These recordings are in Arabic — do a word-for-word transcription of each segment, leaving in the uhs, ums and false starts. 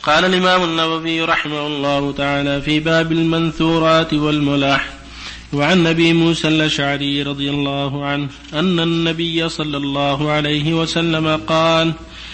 قال الإمام النووي رحمه الله تعالى في باب المنثورات والملاح: وعن أبي موسى الأشعري رضي الله عنه أن النبي صلى الله عليه وسلم قال: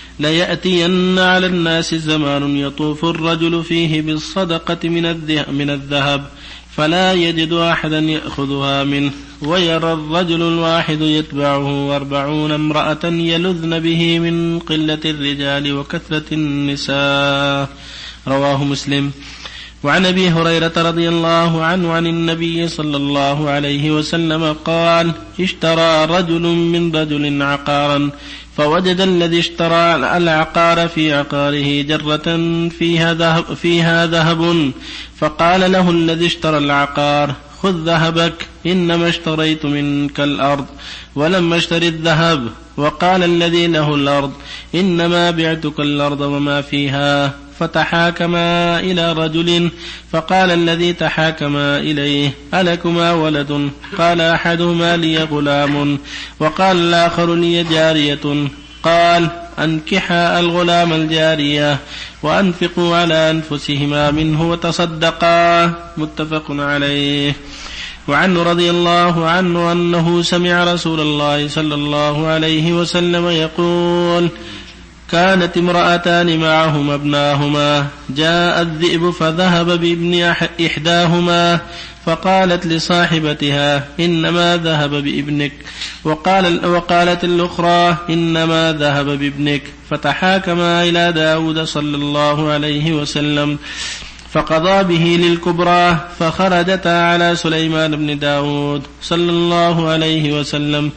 ليأتين على الناس زمان يطوف الرجل فيه بالصدقة من الذهب فلا يجد أحدا يأخذها منه، ويرى الرجل الواحد يتبعه أربعون امرأة يلذن به من قلة الرجال وكثرة النساء. رواه مسلم. وعن أبي هريرة رضي الله عنه عن النبي صلى الله عليه وسلم قال: اشترى رجل من رجل عقارا فوجد الذي اشترى العقار في عقاره جرة فيها ذهب, فيها ذهب فقال له الذي اشترى العقار: خذ ذهبك، إنما اشتريت منك الأرض ولما اشتري الذهب. وقال الذي له الأرض: إنما بعتك الأرض وما فيها. فتحاكما إلى رجل فقال الذي تحاكما إليه: ألكما ولد؟ قال أحدهما: لي غلام، وقال الآخر: لي جارية. قال: أنكحا الغلام الجارية وأنفقوا على أنفسهما منه وتصدقا. متفق عليه. وعنه رضي الله عنه أنه سمع رسول الله صلى الله عليه وسلم يقول: كانت امرأتان معهما ابناهما، جاء الذئب فذهب بابن إحداهما فقالت لصاحبتها: إنما ذهب بابنك، وقال وقالت الأخرى: إنما ذهب بابنك. فتحاكما إلى داود صلى الله عليه وسلم فقضى به للكبرى، فخرجتا على سليمان بن داود صلى الله عليه وسلم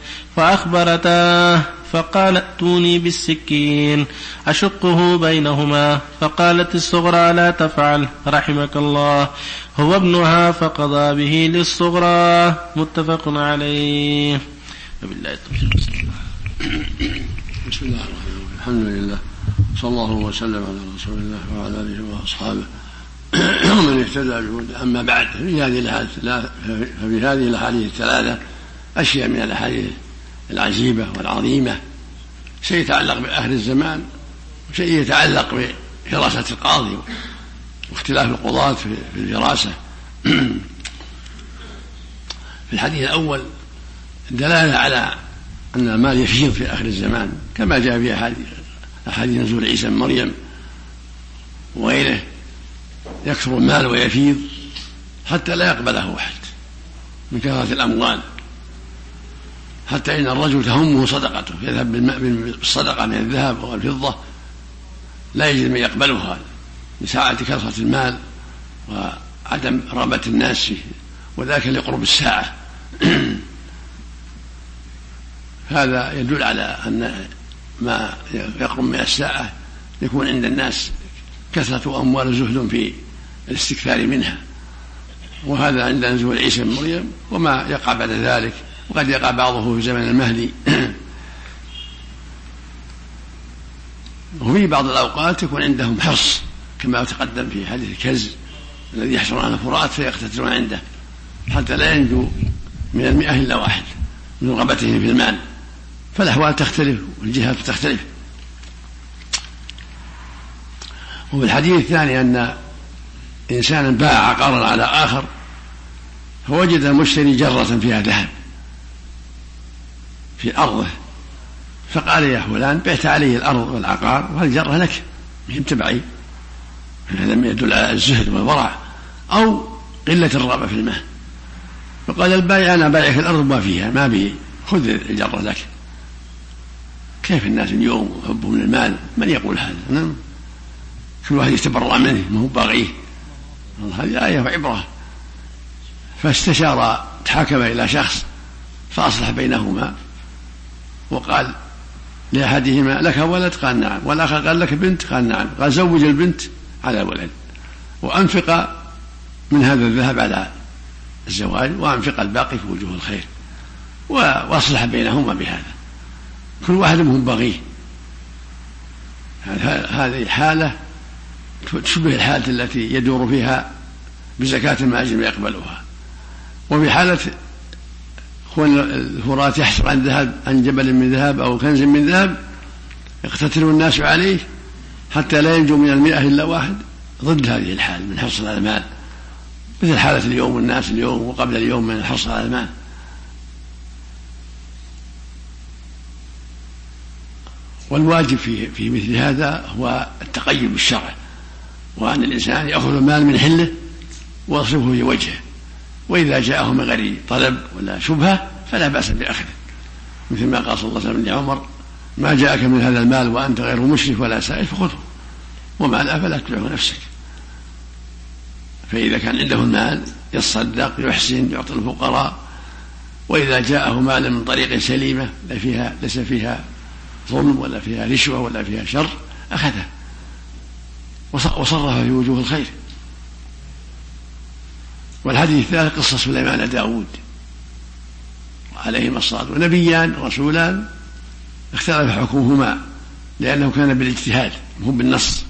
فأخبرتاه فقال: ائتوني بالسكين أشقه بينهما. فقالت الصغرى: لا تفعل رحمك الله، هو ابنها، فقضى به للصغرى. متفق عليه. وبالله التوفيق. بسم الله الرحمن الرحيم. الحمد لله، صلى الله وسلم على رسول الله وعلى آله وأصحابه ومن اهتدى بهداه. أما بعد، ففي هذه الأحاديث الثلاثة أشياء من الأحاديث العجيبة والعظيمة، شيء يتعلق بآخر الزمان وشيء يتعلق بفراسة القاضي واختلاف القضاة في الفراسة. في الحديث الأول دلالة على أن المال يفيض في آخر الزمان، كما جاء في أحاديث نزول عيسى بن مريم وغيره، يكثر المال ويفيض حتى لا يقبله أحد من كثرة الأموال، حتى إن الرجل تهمه صدقته، يذهب بالصدقة من الذهب والفضة لا يجد من يقبلها لساعة كثرة المال وعدم رغبة الناس فيه، وذاك لقرب الساعة. هذا يدل على أن ما يقرب من الساعة يكون عند الناس كثرة أموال زهد في الاستكثار منها، وهذا عند نزول عيسى بن مريم وما يقع بعد ذلك، وقد يقع بعضه في زمن المهدي. وفي بعض الأوقات يكون عندهم حرص، كما تقدم في حديث الكز الذي يحشر على فرات فيقتتلون عنده حتى لا ينجو من المئة إلا واحد من رغبتهم في المال. فالأحوال تختلف والجهات تختلف. وفي الحديث الثاني أن إنسانا باع عقارا على آخر فوجد المشتري جرة فيها ذهب في أرضه، فقال: يا فلان، بعت عليه الأرض والعقار والجرة لك، مهم تبعي. هذا يدل على الزهد والورع أو قلة الرغبة في المال. فقال البائع: أنا بايعك الأرض ما فيها، ما به، خذ الجرة لك. كيف الناس اليوم يحبون المال؟ من يقول هذا؟ نعم، كل واحد يتبرع منه، ما هو باغيه. هذه آية وعبرة. فاستشار، تحاكم إلى شخص فأصلح بينهما وقال لأحدهما: لك ولد؟ قال: نعم. والآخر قال: لك بنت؟ قال: نعم. قال: زوج البنت على الولد، وأنفق من هذا الذهب على الزواج، وأنفق الباقي في وجوه الخير، وأصلح بينهما بهذا. كل واحد منهم بغيه. هذه حالة تشبه الحالة التي يدور فيها بزكاة المال يقبلها. وفي حالة كون الفرات يحصل عن ذهب، عن جبل من ذهب أو كنز من ذهب، يقتتل الناس عليه حتى لا ينجو من المئة إلا واحد ضد هذه الحال من حرص على المال، مثل حالة اليوم والناس اليوم وقبل اليوم من الحرص على المال. والواجب في في مثل هذا هو التقيد بالشرع، وأن الإنسان يأخذ المال من حله ويصرفه في وجهه، وإذا جاءه من غير طلب ولا شبهة فلا بأس بأخذه، مثل ما قال صلى الله عليه وسلم لعمر: ما جاءك من هذا المال وأنت غير مشرف ولا سائل فخذه، وما لا فلا تدعه نفسك. فإذا كان عنده المال يتصدق يحسن يعطي الفقراء، وإذا جاءه مال من طريق سليمة فيها ليس فيها ظلم ولا فيها رشوة ولا فيها شر أخذه وصرف في وجوه الخير. والحديث الثالث قصة سليمان داود عليهما الصلاة، ونبيان ورسولان اختلف حكمهما لأنه كان بالاجتهاد مو بالنص.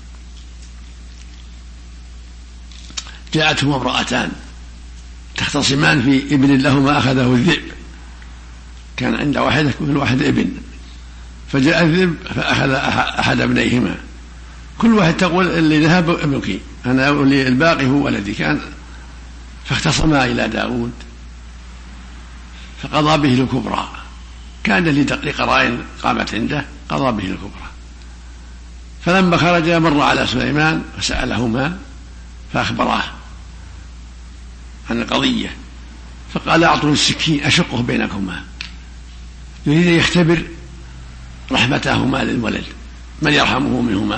جاءتهما امرأتان تختصمان في ابن لهما أخذه الذئب، كان عند واحدة كل واحد ابن، فجاء الذئب فأخذ أحد ابنيهما، كل واحد تقول اللي ذهب ابنك أنا أولي الباقي هو ولدي. كان فاختصما إلى داود فقضى به الكبرى، كان لقرائن قامت عنده قضى به الكبرى. فلما خرج مر على سليمان فسألهما فأخبراه عن القضية، فقال: أعطوا السكين أشقه بينكما، يريد يختبر رحمتهما للولد من يرحمه منهما.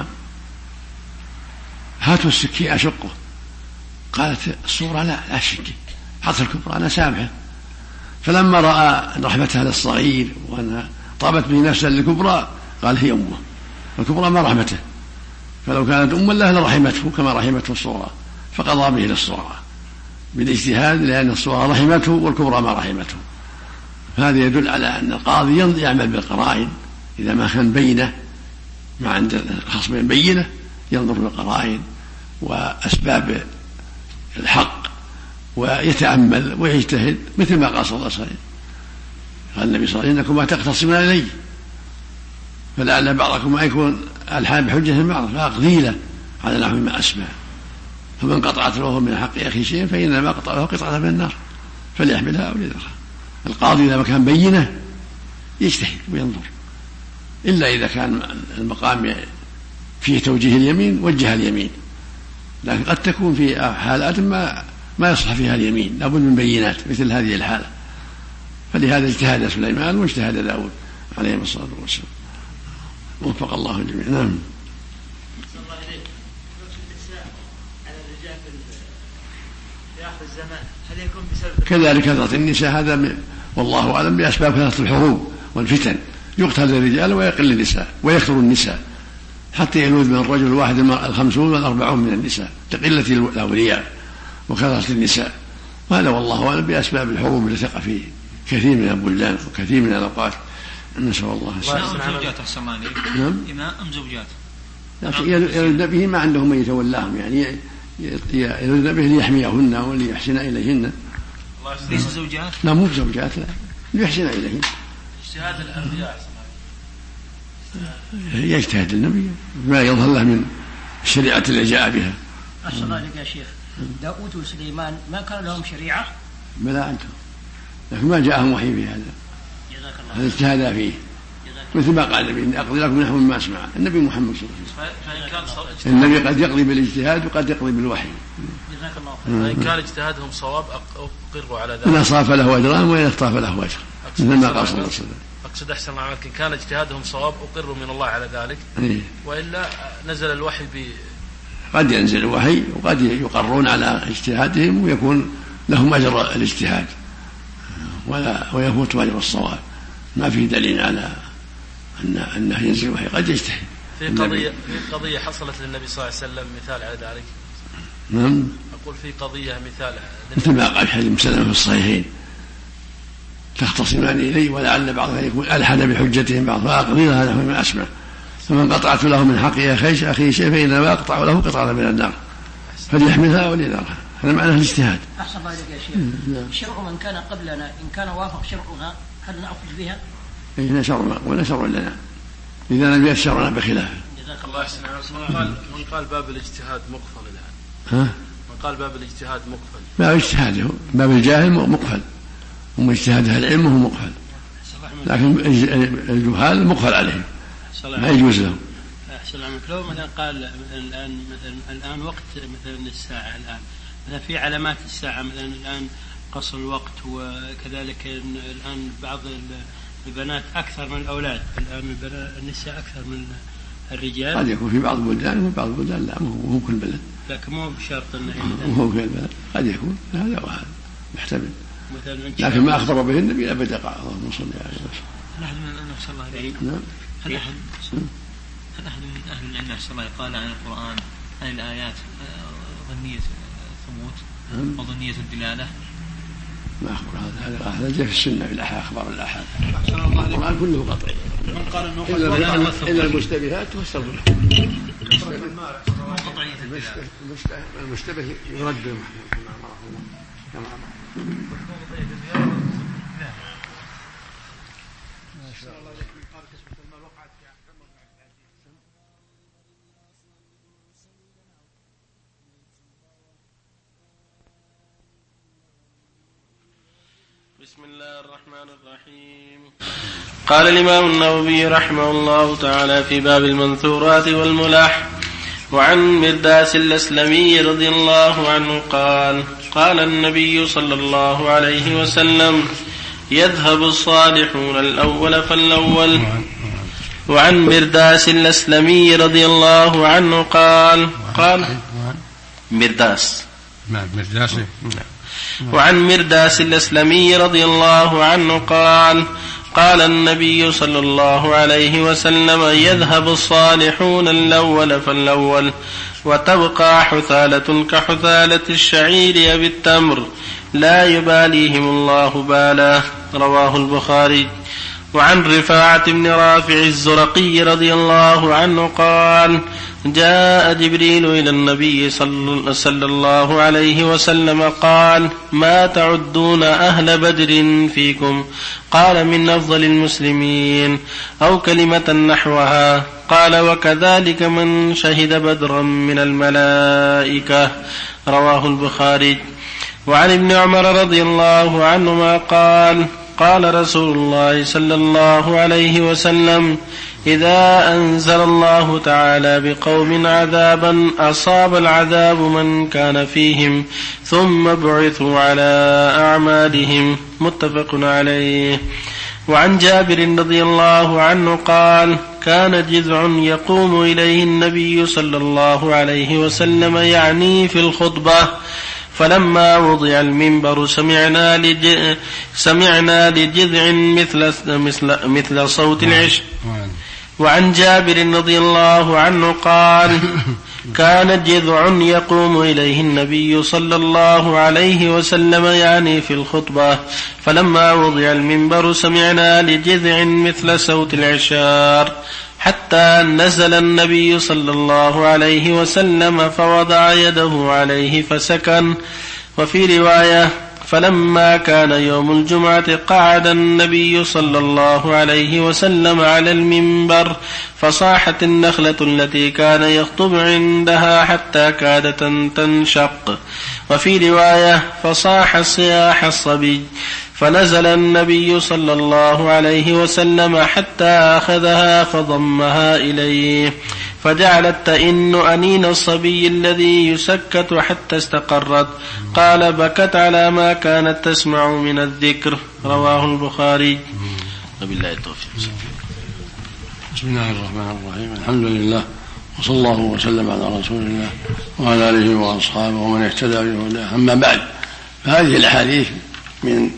هاتوا السكين أشقه. قالت الصورة: لا لا شك، حط الكبرى أنا سامحه. فلما رأى رحمتها للصغير وأنها طابت به نفسا للكبرى قال: هي أمه، الكبرى ما رحمته، فلو كانت أما له لرحمته كما رحمته الصورة، فقضى به للصورة بالاجتهاد لأن الصورة رحمته والكبرى ما رحمته. هذا يدل على أن القاضي يعمل بالقرائن، إذا ما كان بينه ما عند خصمين بينه ينظر في القرائن وأسباب الحق ويتأمل ويجتهد، مثل ما قال صلى الله عليه وسلم. قال النبي صلى الله عليه وسلم: إنكما تختصمون إلي فلعل بعضكم يكون الحال بحجة بعض فأقضي له على نحو ما أسمع، فمن قطعت له من حق أخي شيء فإنما قطع له قطعة من النار فليحملها أو ليذرها. القاضي إذا ما كان بينه يجتهد وينظر، إلا إذا كان المقام فيه توجيه اليمين وجه اليمين، لكن قد تكون في حالات ما ما يصلح فيها اليمين، لابد من بينات مثل هذه الحالة. فلهذا اجتهد سليمان واجتهد داود عليهم الصلاة والسلام، وفق الله الجميع. نعم. كذلك كثرة النساء هذا والله أعلم بأسباب كثرة الحروب والفتن، يقتل الرجال ويقل النساء ويكثر النساء حتى يلوذ من الرجل الواحد الخمسون والأربعون من النساء لقلة الأولياء وكثرة النساء. وهذا والله أعلم بأسباب الحروب التي تقع في كثير من البلدان وكثير من الأوقات. نسأل الله السلامة. زوجات السماني إماء أم زوجات؟ يرد به ما عندهم من يتولاهم، يعني يرد به ليحميهن وليحسن إليهن. ليس زوجات؟ لا مو زوجات، لا ليحسن إليهن. اجتهاد الأنبياء يجتهد النبي ما يظهر له من الشريعة اللي جاء بها. أحسن الله عليك يا شيخ. داود وسليمان ما كان لهم شريعة؟ بلى أنتم، لكن ما جاءهم وحي في هذا، هذا اجتهاد فيه مثل ما قال النبي: إني أقضي لكم نحو ما أسمع. النبي محمد صلى الله عليه وسلم النبي قد يقضي بالاجتهاد وقد يقضي بالوحي. جزاك الله خير. إن كان اجتهادهم صواب أقروا على ذلك، إن أصاب له أجران وإن أخطأ فله أجر، مثل ما قال صلى الله عليه وسلم. أقصد أحسن الله عنك، إن كان اجتهادهم صواب أقروا من الله على ذلك، إيه؟ وإلا نزل الوحي ب قد ينزل الوحي وقد يقرون على اجتهادهم ويكون لهم أجر الاجتهاد ولا ويفوت أجر الصواب. ما في دليل على أن أنه ينزل الوحي، قد يجتهد. في قضية في قضية حصلت للنبي صلى الله عليه وسلم مثال على ذلك. نعم. أقول في قضية مثال مثل ما قال حديث مسلم في الصحيحين: تختصمان إلي ولعل بعضهم يكون ألحد بحجتهم بعض فأقضي لها نحو ما أسمع، فمن قطعت له من حق أخي شيء فإنما أقطع له قطعة من النار فليحملها وليذرها. هذا معناه الاجتهاد. أحسن الله عليك يا شيخ. شرع من كان قبلنا إن كان وافق شرعنا هل نأخذ بها؟ إن شرع ولا شرع لنا إذا لم يشرعنا بخلافه. الله يحسن من قال من قال باب الاجتهاد مقفل الآن. ها؟ من قال باب الاجتهاد مقفل. باب اجتهاده باب الجاهل مقفل، ومن اجتهاد أهل العلم هو مقفل، لكن الجهال مقفل عليهم ما يجوز لهم. أحسن عمك لو مثلا قال مثلا الآن مثلا الآن وقت مثلا الساعة الآن مثلا في علامات الساعة مثلا الآن قصر الوقت، وكذلك الآن بعض البنات أكثر من الأولاد، الآن النساء أكثر من الرجال. قد يكون في بعض البلدان وفي بعض البلدان لا، مو كل بلد، لكن مو بشرط أنه مو كل بلد، قد يكون هذا وهذا محتمل، لكن ما أخبر به النبي أبدا قال اللهم صل على وسلم. نحن نفس الله عليه. نعم. هل أحد هل أحد من أهل العلم نفس الله قال عن القرآن عن الآيات ظنية ثبوت وظنية الدلالة؟ ما أخبر هذا هذا جاء في السنة في الأحاد، أخبار الأحاد القرآن كله قطعي إلا المشتبهات والسبب. المشتبه يرد كما بسم الله الرحمن الرحيم. قال الإمام النووي رحمه الله تعالى في باب المنثورات والملاح: وعن مرداس الأسلمي رضي الله عنه قال: قال النبي صلى الله عليه وسلم: يذهب الصالحون الأول فالأول. وعن مرداس الأسلمي رضي الله عنه قال قال مرداس مرداس وعن مرداس الأسلمي رضي الله عنه قال: قال النبي صلى الله عليه وسلم: يذهب الصالحون الأول فالأول، وتبقى حثالة كحثالة الشعير أو التمر، لا يباليهم الله بالا. رواه البخاري. وعن رفاعة بن رافع الزرقي رضي الله عنه قال: جاء جبريل إلى النبي صلى الله عليه وسلم قال: ما تعدون أهل بدر فيكم؟ قال: من أفضل المسلمين، أو كلمة نحوها. قال: وكذلك من شهد بدرا من الملائكة. رواه البخاري. وعن ابن عمر رضي الله عنهما قال: قال رسول الله صلى الله عليه وسلم: إذا أنزل الله تعالى بقوم عذابا أصاب العذاب من كان فيهم ثم بعثوا على أعمالهم. متفق عليه. وعن جابر رضي الله عنه قال: كان جذع يقوم إليه النبي صلى الله عليه وسلم يعني في الخطبة، فلما وضع المنبر سمعنا لج... سمعنا لجذع مثل مثل مثل صوت العش. وعن جابر رضي الله عنه قال: كان جذع يقوم إليه النبي صلى الله عليه وسلم يعني في الخطبة، فلما وضع المنبر سمعنا لجذع مثل صوت العشار، حتى نزل النبي صلى الله عليه وسلم فوضع يده عليه فسكن. وفي رواية: فلما كان يوم الجمعة قعد النبي صلى الله عليه وسلم على المنبر، فصاحت النخلة التي كان يخطب عندها حتى كادت تنشق. وفي رواية: فصاح صياح الصبي، فنزل النبي صلى الله عليه وسلم حتى أخذها فضمها إليه، فجعلت تئن أنين الصبي الذي يسكت حتى استقرت. قال: بكت على ما كانت تسمع من الذكر. رواه البخاري. وبالله التوفيق. بسم الله الرحمن الرحيم. الحمد لله، وصلى الله وسلم على رسول الله وعلى آله وأصحابه ومن اهتدى بهداه. أما بعد، فهذه الأحاديث من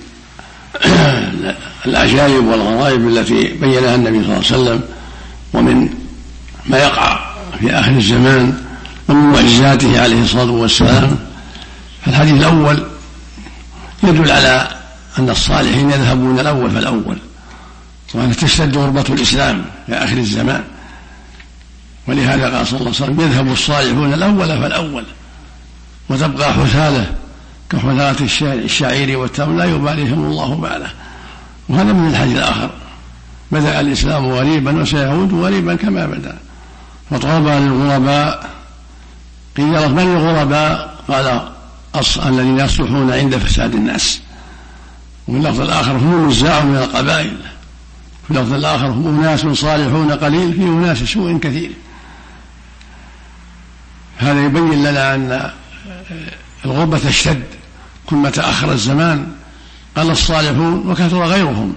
العجائب والغرائب التي بينها النبي صلى الله عليه وسلم، ومن ما يقع في آخر الزمان ومن معجزاته عليه الصلاة والسلام. فالحديث الأول يدل على أن الصالحين يذهبون الأول فالأول، وأن تشتد غربة الإسلام في آخر الزمان، ولهذا قال صلى الله عليه وسلم: يذهب الصالحون الأول فالأول، وتبقى حثالة كحثالة الشعير والتمر، لا يباليهم الله باله. وهذا من الحديث الآخر: بدأ الإسلام غريبا وسيعود غريبا كما بدأ. فطوبى للغرباء. قيل له من الغرباء؟ قال الذين يصلحون عند فساد الناس. وفي اللفظ الآخر هم النزاع من القبائل. في اللفظ الآخر هم أناس صالحون قليل في أناس سوء كثير. هذا يبين لنا أن الغربة تشتد كلما تأخر الزمان، قل الصالحون وكثر غيرهم،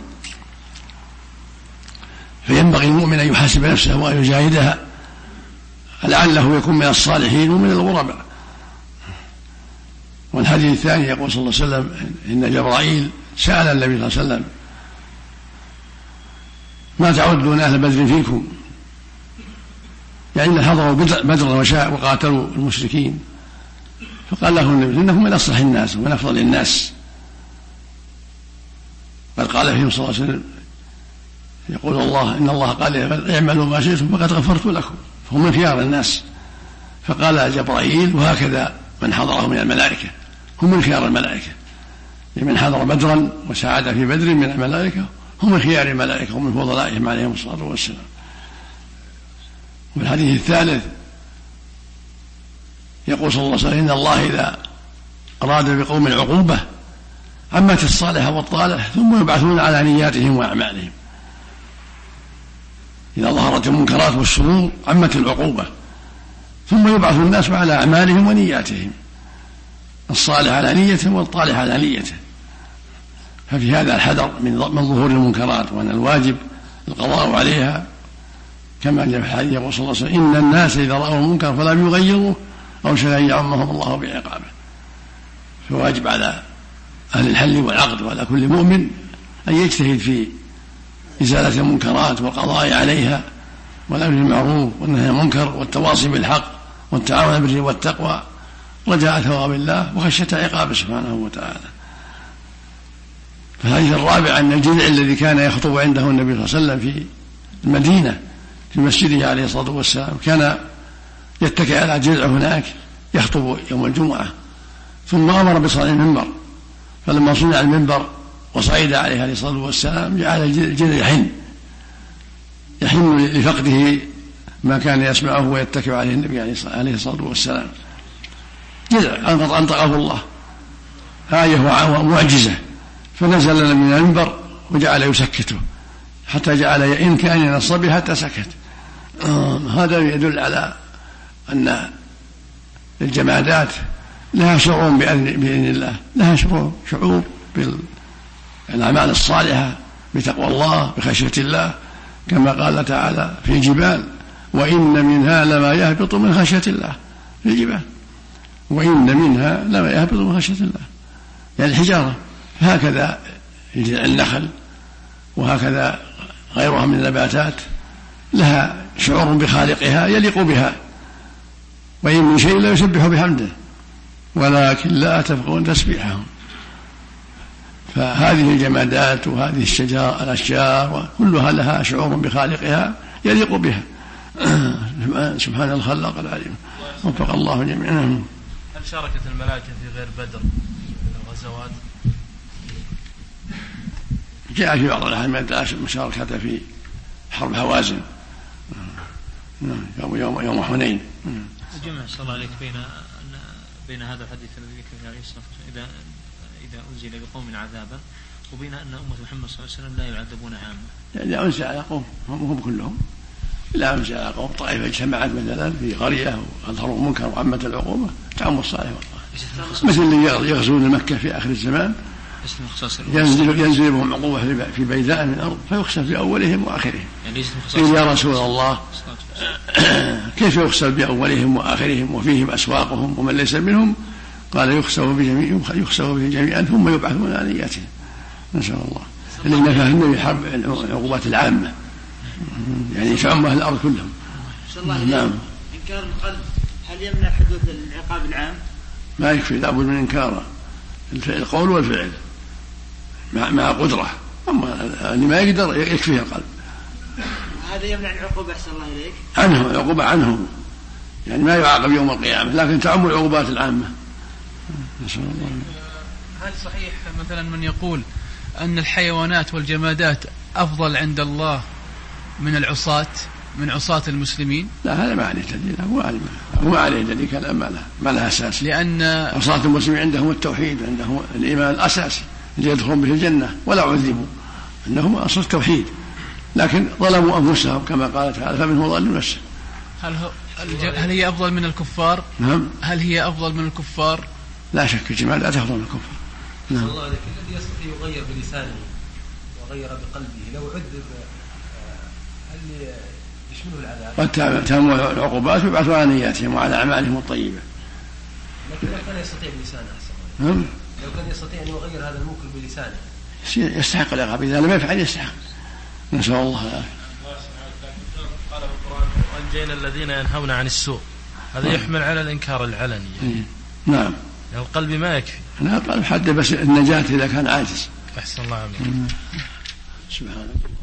فينبغي المؤمن أن يحاسب نفسه وأن يجاهدها لعله يكون من الصالحين ومن الغرباء. والحديث الثاني يقول صلى الله عليه وسلم إن جبرائيل سأل النبي صلى الله عليه وسلم ما تعدون أهل بدر فيكم، يعني حضروا بدر وقاتلوا المشركين، فقال له النبي إنهم من أصلح الناس ومن أفضل الناس. بل قال فيهم صلى الله عليه وسلم يقول الله إن الله قال اعملوا ما شئتم فقد غفرت لكم، فهم من خيار الناس. فقال جبرائيل وهكذا من حضره من الملائكة، هم من خيار الملائكة، لمن حضر بدرا وساعد في بدر من الملائكة هم من خيار الملائكة ومن فضلائهم عليهم الصلاة والسلام. وفي الحديث الثالث يقول صلى الله عليه وسلم إن الله إذا أراد بقوم العقوبة عمت الصالح والطالح ثم يبعثون على نياتهم وأعمالهم. إذا ظهرت المنكرات والشرور عمت العقوبة ظم يبعث الناس على أعمالهم ونياتهم، الصالح على نيته والطالح على نيته. ففي هذا الحذر من ظهور المنكرات، وأن الواجب القضاء عليها كما جاء في الحديث يقول صلى الله عليه وسلم إن الناس إذا رأوا المنكر فلم يغيروه أوشك أن يعمهم الله بعقابه. فواجب على أهل الحل والعقد وعلى كل مؤمن أن يجتهد في إزالة المنكرات والقضاء عليها والأمر بالمعروف والنهي عن المنكر والتواصي بالحق والتعاون بالبر والتقوى رجاء ثواب الله وخشية عقابه سبحانه وتعالى. فالحديث الرابع أن الجذع الذي كان يخطب عنده النبي صلى الله عليه وسلم في المدينة في مسجده عليه الصلاة والسلام كان يتكئ على جذع هناك يخطب يوم الجمعة، ثم أمر بصنع المنبر، فلما صنع المنبر وصعد عليه عليه الصلاة والسلام جعل الجذع يحن يحن لفقده ما كان يسمعه ويتكئ عليه النبي عليه الصلاة والسلام. جذع أنطقه الله آية ومعجزة، فنزل من المنبر وجعل يسكته حتى جعل يئن كان ينصب حتى سكت. هذا يدل على أن الجمادات لها شعور بإذن الله، لها شعور شعور بالأعمال الصالحة بتقوى الله بخشية الله، كما قال تعالى في الجبال وإن منها لما يهبط من خشية الله، في الجبال وإن منها لما يهبط من خشية الله يعني الحجارة. هكذا النخل وهكذا غيرها من النباتات لها شعور بخالقها يليق بها، وإن من شيء لا يسبح بحمده ولكن لا تفقهون تسبيحهم. فهذه الجمادات وهذه الشجار الأشجار كلها لها شعور بخالقها يليق بها سبحان الخلاق العليم وفق الله جميعا. هل شاركت الملائكة في غير بدر من الغزوات؟ جاء في بعض الأحاديث مشاركة في حرب هوازن يوم يوم يوم حنين. الجمع صلى الله عليه بين بين هذا الحديث الذي ذكر فيه عليه الصلاة والسلام إذا إذا أنزل بقوم عذابا وبين أن أمة محمد صلى الله عليه وسلم لا يعذبون عامة. يعني أنزل على قوم هم كلهم، لا أنزل على قوم طائفة اجتمعت مثلا في قرية وأظهروا المنكر وعمة العقوبة تعم الصالح والله، مثل اللي يغزون مكة في آخر الزمان ينزل ينزل بهم عقوبة في بيداء من الأرض فيخسف بأولهم وآخرهم. قيل يا رسول الله كيف يخسف بأولهم وآخرهم وفيهم أسواقهم ومن ليس منهم؟ قال يخسف بجميع يخسف به جميعا ثم يبعثون على نياتهم. نسأل الله اللي فهمنا بحرب العقوبات العامة يعني تعم أهل الأرض كلهم. نعم. إنكار القلب هل يمنع حدوث العقاب العام؟ ما يكفي، لابد من إنكاره القول والفعل مع مع قدرة، أما اللي ما يقدر يكفيه القلب. هذا يمنع العقوبة أحسن الله إليك عنه، العقوبة عنه يعني ما يعاقب يوم القيامة، لكن تعم العقوبات العامة. نسأل الله. هل صحيح مثلا من يقول أن الحيوانات والجمادات أفضل عند الله من العصاة من عصاة المسلمين؟ لا هذا ما عليه دليل، هو ما عليه دليل، كلام ما له ما له أساس، لأن عصاة المسلمين عندهم التوحيد، عندهم الإيمان الأساسي اللي يدخلون به الجنة ولا عذبوا، أنهم أصل التوحيد، لكن ظلموا أنفسهم كما قال تعالى فمنهم ظالم نفسه. هل هو هل هي أفضل من الكفار؟ نعم. هل هي أفضل من الكفار؟ لا شك الجماعة لا تفضل من الكفر. نعم. الله عليك، الذي يستطيع يغير بلسانه وغير بقلبه لو عذب هل يشمله العذاب؟ قد تهم العقوبات ويبعثوا على نياتهم وعلى أعمالهم الطيبة. لكن لو كان يستطيع بلسانه أحسن. نعم. لو كان يستطيع أن يغير هذا المنكر بلسانه يستحق العقاب، إذا لم يفعل يستحق. نسأل الله العافية. قال القرآن وأنجينا الذين ينهون عن السوء، هذا يحمل على الإنكار العلني. نعم. يعني القلب ما يكفي. لا القلب حد بس النجاة إذا كان عاجز. أحسن الله عليك. سبحان الله.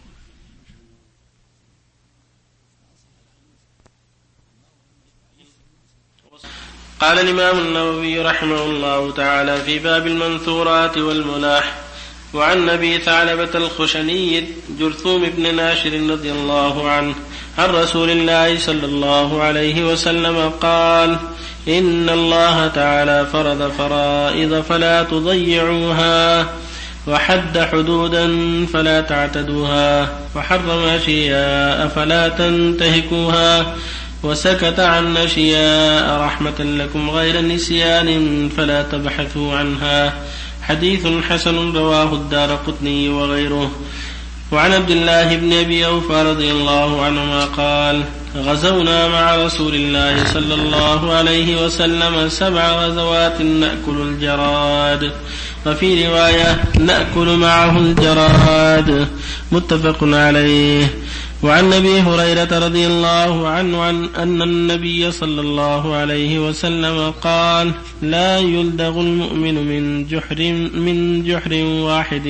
قال الإمام النووي رحمه الله تعالى في باب المنثورات والملاح: وعن أبي ثعلبة الخشني جرثوم بن ناشر رضي الله عنه عن رسول الله صلى الله عليه وسلم قال: إن الله تعالى فرض فرائض فلا تضيعوها، وحد حدودا فلا تعتدوها، وحرم أشياء فلا تنتهكوها، وسكت عن أشياء رحمة لكم غير نسيان فلا تبحثوا عنها. حديث حسن رواه الدارقطني وغيره. وعن عبد الله بن أبي أوفى رضي الله عنهما قال: غزونا مع رسول الله صلى الله عليه وسلم سبع غزوات نأكل الجراد، وفي رواية نأكل معه الجراد، متفق عليه. وعن أبي هريرة رضي الله عنه عن أن النبي صلى الله عليه وسلم قال: لا يلدغ المؤمن من جحر من جحر واحد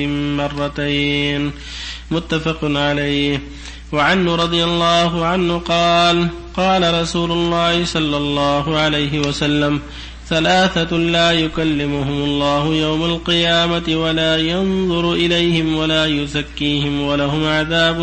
مرتين، متفق عليه. وعنه رضي الله عنه قال: قال رسول الله صلى الله عليه وسلم: ثلاثة لا يكلمهم الله يوم القيامة ولا ينظر إليهم ولا يزكيهم ولهم عذاب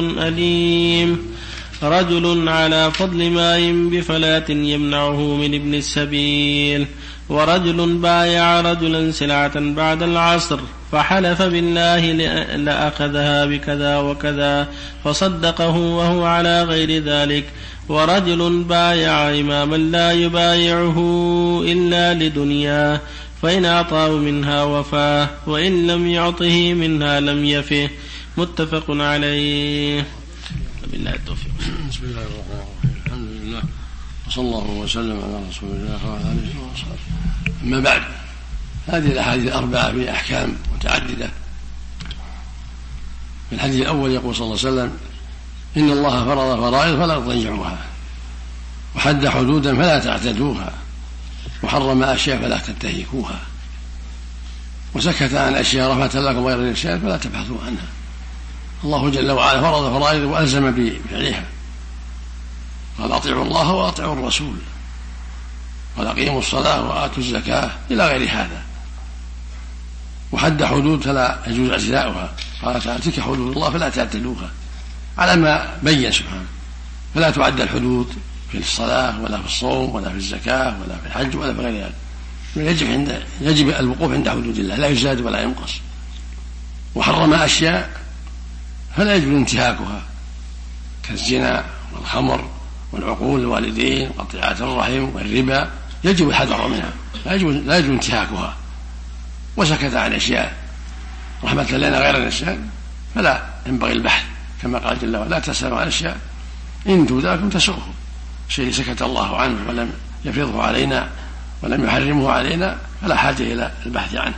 أليم: رجل على فضل ماء بفلاة يمنعه من ابن السبيل، ورجل بايع رجلا سلعة بعد العصر فحلف بالله لأخذها بكذا وكذا فصدقه وهو على غير ذلك، ورجل بايع إماما لا يبايعه إلا لدنيا فإن أعطاه منها وفاه وإن لم يعطه منها لم يفه، متفق عليه. بالله التوفيق. بسم الله الرحمن الرحيم، الحمد لله وصلى الله وسلم على رسول الله وعلى آله وصحبه. أما بعد، هذه الأحاديث الأربعة في أحكام متعددة. في الحديث الأول يقول صلى الله عليه وسلم: إن الله فرض فرائض فلا تضيعوها، وحد حدودا فلا تعتدوها، وحرم أشياء فلا تنتهكوها، وسكت عن أشياء رحمة لكم غير النسيان فلا تبحثوا عنها. الله جل وعلا فرض فرائض وألزم بفعلها، قال: أطيعوا الله وأطيعوا الرسول، قال: أقيموا الصلاة وآتوا الزكاة، إلى غير هذا. وحد حدود فلا يجوز اعتداؤها، قال تعالى: تلك حدود الله فلا تعتدوها، على ما بين سبحانه. فلا تعد الحدود في الصلاة ولا في الصوم ولا في الزكاة ولا في الحج ولا في غير هذا، يجب عند يجب الوقوف عند حدود الله، لا يزاد ولا ينقص. وحرم أشياء فلا يجب انتهاكها، كالزنا والخمر والعقول الوالدين وقطيعة الرحم والربا، يجب الحذر منها، لا يجب لا يجب انتهاكها. وسكت عن أشياء رحمة لنا غير الإنسان فلا ينبغي البحث، كما قال جل وعلا: لا تسألوا عن أشياء إن تبداكم تسؤكم. شيء سكت الله عنه ولم يفرضه علينا ولم يحرمه علينا فلا حاجة إلى البحث عنه.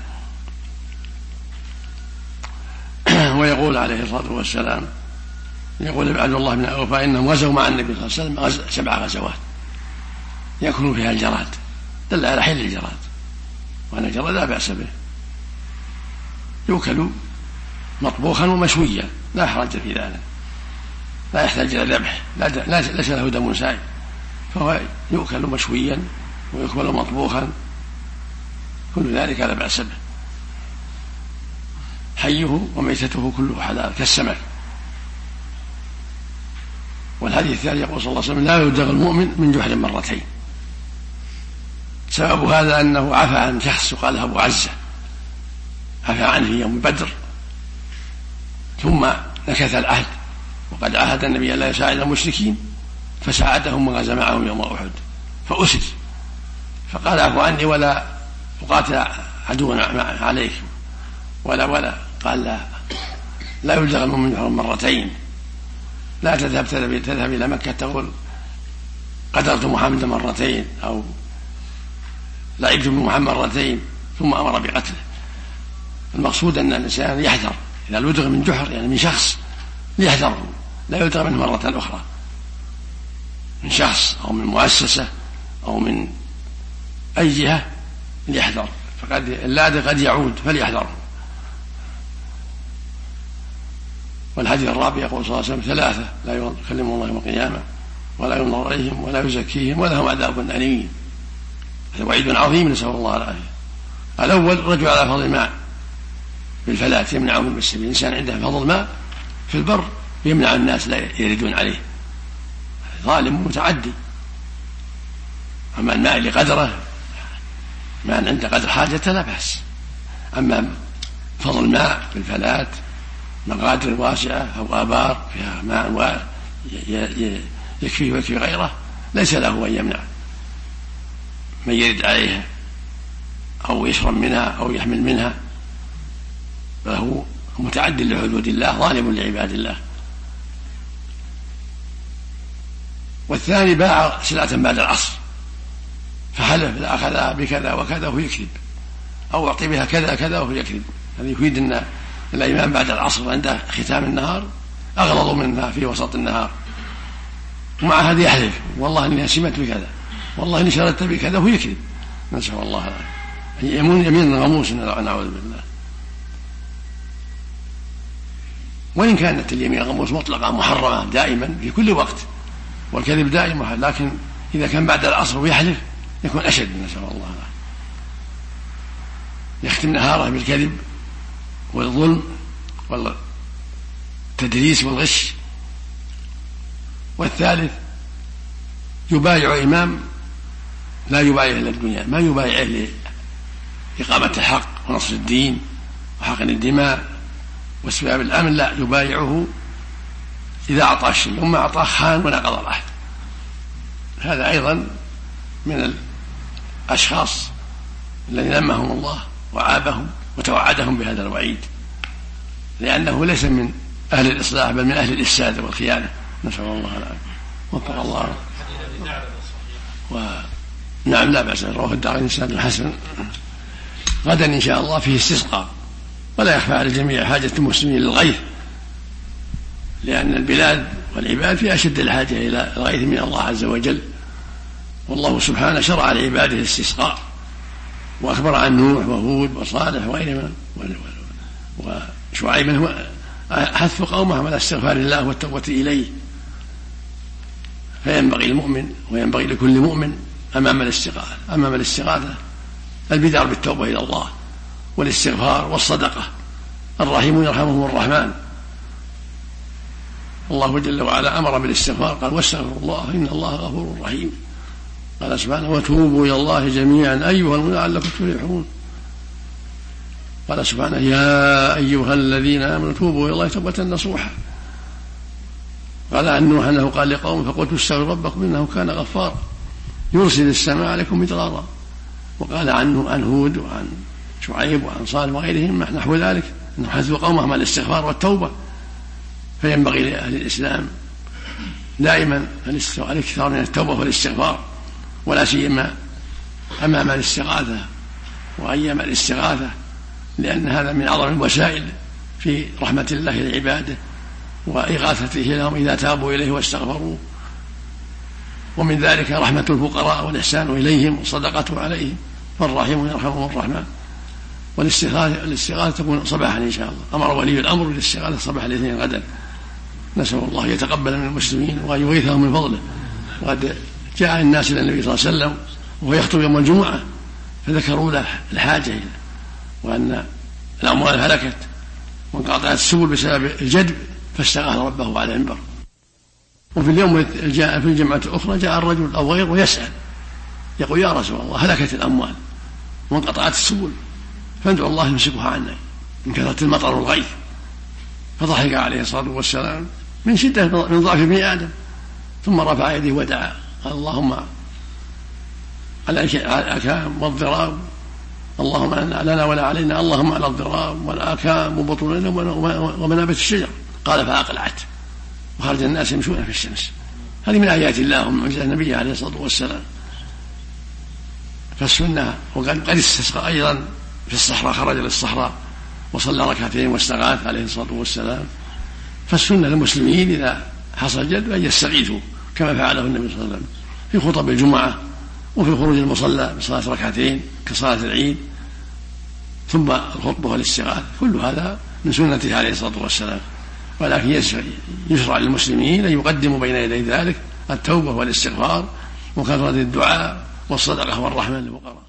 ويقول عليه الصلاة والسلام، يقول عبد الله بن أوفى: إنهم غزوا مع النبي صلى الله عليه وسلم سبع غزوات يأكلون فيها الجراد، دل على حل الجراد، وأن الجراد لا بأس به، يؤكل مطبوخا ومشويا لا حرج في ذلك، لا يحتاج إلى ذبح، لا ليس له دم سائل، فهو يؤكل مشويا ويؤكل مطبوخا، كل ذلك لا بأس به. حيه وميتته كله حلال كالسمك. والحديث الثاني يقول صلى الله عليه وسلم لا يلدغ المؤمن من جحر مرتين. سبب هذا أنه عفى عن شخص يقال له أبو عزة، عفى عنه في يوم بدر ثم نكث العهد، وقد عاهد النبي لا يساعد المشركين فساعدهم وغزا معهم يوم أحد فأسر، فقال عفو عني ولا أقاتل عدونا عليك ولا ولا قال لا لا يلدغ المؤمن جحر مرتين، لا تذهب تذهب إلى مكة تقول قدرت محمد مرتين أو لعبت بمحمد مرتين ثم أمر بقتله. المقصود أن الإنسان يحذر إذا لدغ من جحر يعني من شخص ليحذره، لا يلدغ منه مرة أخرى، من شخص أو من مؤسسة أو من أي جهة ليحذر، فقد اللادغ قد يعود فليحذره. والحديث الرابع يقول صلى الله عليه وسلم ثلاثة لا يكلم الله يوم القيامة ولا ينظر إليهم ولا يزكيهم ولهم عذاب أليم. هذا وعيد عظيم نسأل الله العافية. الأول الرجل على فضل الماء بالفلاة يمنعهم بالسبيل، الإنسان عنده فضل ماء في البر يمنع الناس لا يردون عليه، ظالم متعدي. أما الماء لقدره ما عنده قدر حاجة لا بأس، أما فضل الماء بالفلاة مقادر واسعة أو آبار فيها ماء يكفيه ويكفي غيره ليس له أن يمنع من يرد عليها أو يشرب منها أو يحمل منها، فهو متعد لحدود الله ظالم لعباد الله. والثاني باع سلعة بعد العصر فحلف لا أخذها بكذا وكذا وهو يكذب، أو أعطي بها كذا كذا وهو يكذب. هذا يفيد أن الإمام بعد العصر عنده ختام النهار أغلظ منها في وسط النهار، ومع هذا يحلف والله إني سمعت بكذا والله إني شردت بكذا وهو يكذب، نسأل الله العافية. يمين يمين غموس نعوذ بالله. وإن كانت اليمين غموس مطلقة محرمة دائما في كل وقت والكذب دائما، لكن إذا كان بعد العصر ويحلف يكون أشد، نسأل الله العافية. يختم نهاره بالكذب والظلم والتدريس والغش. والثالث يبايع إمام لا يبايع إلا الدنيا، ما يبايعه لإقامة الحق ونصر الدين وحقن الدماء واسباب الأمن، لا يبايعه إذا أعطاه الشيء، وما أعطاه خان ونقض العهد. هذا أيضا من الأشخاص الذين ذمهم الله وعابهم وتوعدهم بهذا الوعيد، لأنه ليس من أهل الإصلاح بل من أهل الإفساد والخيانة، نسأل الله العافية. وفق الله. ونعم لا بأس، رواه الدارمي بإسناد حسن. غدا إن شاء الله فيه استسقاء، ولا يخفى على الجميع حاجة المسلمين للغيث، لأن البلاد والعباد في أشد الحاجة إلى الغيث من الله عز وجل. والله سبحانه شرع لعباده الاستسقاء، وأخبر عن نوح وهود وصالح وغيرهم وشعيب حث قومهم على استغفار الله والتوبة إليه. فينبغي المؤمن وينبغي لكل مؤمن أمام الاستغاثة أمام الاستغاثة البدار بالتوبة إلى الله والاستغفار والصدقة. الراحمون يرحمهم الرحمن. الله جل وعلا أمر بالاستغفار، قال واستغفروا الله إن الله غفور رحيم. قال سبحانه وتوبوا إلى الله جميعا أيها المؤمنون لعلكم تفلحون. قال سبحانه يا أيها الذين آمنوا توبوا إلى الله توبة نصوحا. قال عن نوح أنه قال لقوم فقلت استغفروا ربكم إنه كان غفارا يرسل السماء عليكم مدرارا. وقال عنه عن هود وعن شعيب وعن صالح وغيرهم نحو ذلك أنه حثوا قومهم على الاستغفار والتوبة. فينبغي لأهل الإسلام دائما الاكثار من التوبة والاستغفار، ولا سيما أمام الاستغاثة وأيام الاستغاثة، لأن هذا من أعظم الوسائل في رحمة الله لعباده وإغاثته لهم إذا تابوا إليه واستغفروا. ومن ذلك رحمة الفقراء والإحسان إليهم والصدقة عليهم، فالراحمون يرحمهم الرحمن. والاستغاثة تكون صباحا إن شاء الله. أمر ولي الأمر بالاستغاثة صباح الاثنين غدا، نسأل الله يتقبل من المسلمين وأن يغيثهم من فضله. وقد جاء الناس إلى النبي صلى الله عليه وسلم وهو يخطب يوم الجمعة فذكروا له الحاجة وأن الأموال هلكت وانقطعت السبل بسبب الجدب، فاستغاث ربه على المنبر. وفي اليوم جاء في الجمعة الأخرى جاء الرجل أو غيره ويسأل يقول يا رسول الله هلكت الأموال وانقطعت السبل فادعوا الله يمسكها عنا من كثرة المطر والغيث. فضحك عليه الصلاة والسلام من شدة من ضعف ابن آدم ثم رفع يديه ودعا قال اللهم على الآكام والضراب اللهم لنا ولا علينا اللهم على الضراب والآكام وبطوننا ومنابت الشجر. قال فأقلعت وخرج الناس يمشون في الشمس. هذه من آيات الله ومن معجزات النبي عليه الصلاة والسلام. فالسنة وقد قد استسقى أيضا في الصحراء خرج للصحراء وصلى ركعتين واستغاث عليه الصلاة والسلام. فالسنة للمسلمين إذا حصل جد أن يستغيثوا كما فعله النبي صلى الله عليه وسلم في خطب الجمعة وفي الخروج المصلى بصلاة ركعتين كصلاة العيد ثم الخطبة والاستغاثة كل هذا من سنته عليه الصلاة والسلام. ولكن يشرع للمسلمين أن يقدموا بين يدي ذلك التوبة والاستغفار وكثرة الدعاء والصدقة والرحمة للفقراء.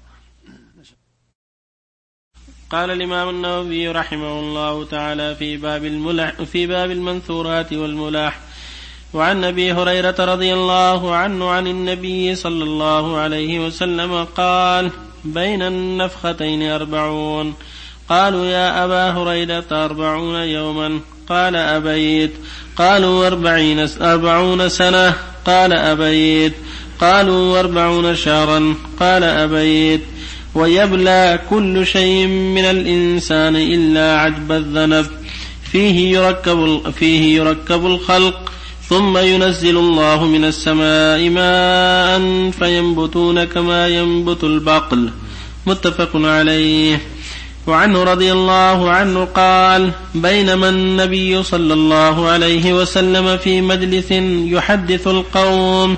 قال الإمام النووي رحمه الله تعالى في باب الملح في باب المنثورات والملاح. وعن أبي هريرة رضي الله عنه عن النبي صلى الله عليه وسلم قال بين النفختين أربعون. قالوا يا أبا هريرة أربعون يوما؟ قال أبيت. قالوا أربعين أربعون سنة؟ قال أبيت. قالوا أربعون شهرا؟ قال أبيت. ويبلى كل شيء من الإنسان إلا عجب الذنب فيه يركب, فيه يركب الخلق ثم ينزل الله من السماء ماء فينبتون كما ينبت البقل. متفق عليه. وعنه رضي الله عنه قال بينما النبي صلى الله عليه وسلم في مجلس يحدث القوم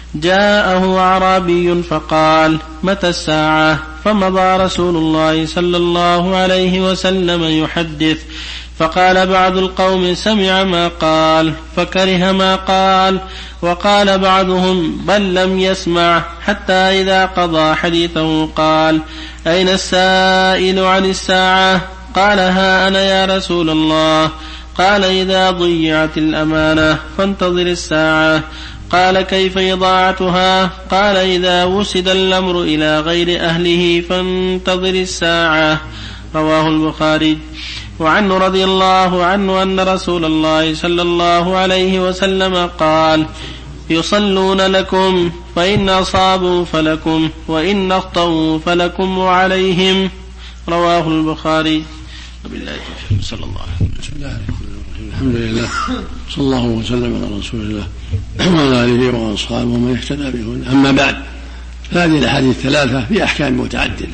جاءه أعرابي فقال متى الساعة؟ فمضى رسول الله صلى الله عليه وسلم يحدث فقال بعض القوم سمع ما قال فكره ما قال وقال بعضهم بل لم يسمع حتى إذا قضى حديثه قال أين السائل عن الساعة؟ قال ها أنا يا رسول الله. قال إذا ضيعت الأمانة فانتظر الساعة. قال كيف إضاعتها؟ قال إذا وسد الأمر إلى غير أهله فانتظر الساعة. رواه البخاري. وعنه رضي الله عنه أن رسول الله صلى الله عليه وسلم قال يصلون لكم فإن أصابوا فلكم وإن أخطأوا فلكم وعليهم. رواه البخاري. وبالله التوفيق. صلى الله عليه وسلم. الحمد لله صلى الله وسلم على رسول الله وعلى آله وأصحابه ومن اهتدى بهداه. أما بعد فهذه الأحاديث الثلاثة في أحكام متعددة.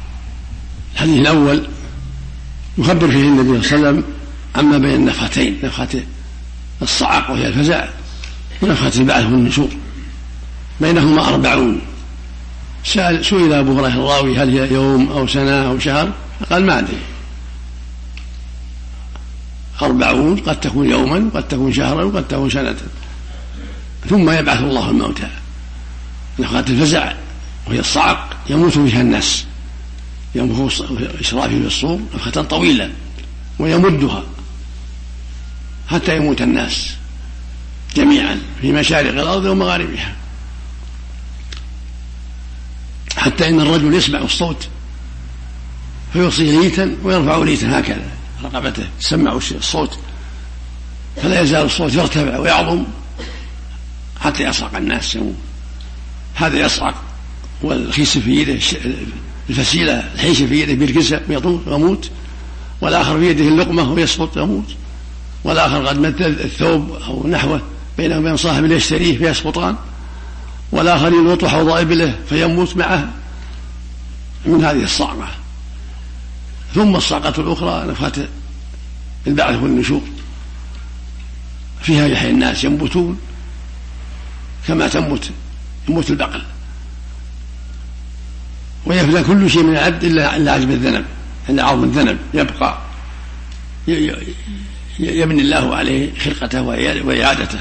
الحديث الأول يخبر فيه النبي صلى الله عليه وسلم عما بين النفختين نفخة الصعق وهي الفزع ونفخة البعث والنشور بينهما أربعون. سئل أبو هريرة الراوي هل هي يوم أو سنة أو شهر؟ فقال ما أدري. أربعون قد تكون يوما قد تكون شهرا وقد تكون سنة. ثم يبعث الله الموتى. نفخة الفزع وهي الصعق يموت بها الناس ينفخ إسرافيل في الصور نفخة طويلة ويمدها حتى يموت الناس جميعا في مشارق الأرض ومغاربها حتى إن الرجل يسمع الصوت فيصيح ليتا ويرفع ليتا هكذا رقبته تسمع الصوت فلا يزال الصوت يرتفع ويعظم حتى يصعق الناس يموت. هذا يصعق والخيس في يده الفسيلة الحيشة في يده بيركسها يموت والآخر في يده اللقمة ويسقط يموت والآخر قد مد الثوب أو نحوه بينه وبين صاحب يشتريه فيسقطان والآخر ينطح ضائبله فيموت معه من هذه الصعقة. ثم الصعقة الأخرى نفخة البعث والنشور فيها يحيى الناس ينبتون كما تنبت يموت البقل ويفنى كل شيء من العبد إلا عجب الذنب إلا عظم الذنب يبقى يبني الله عليه خلقته وإعادته.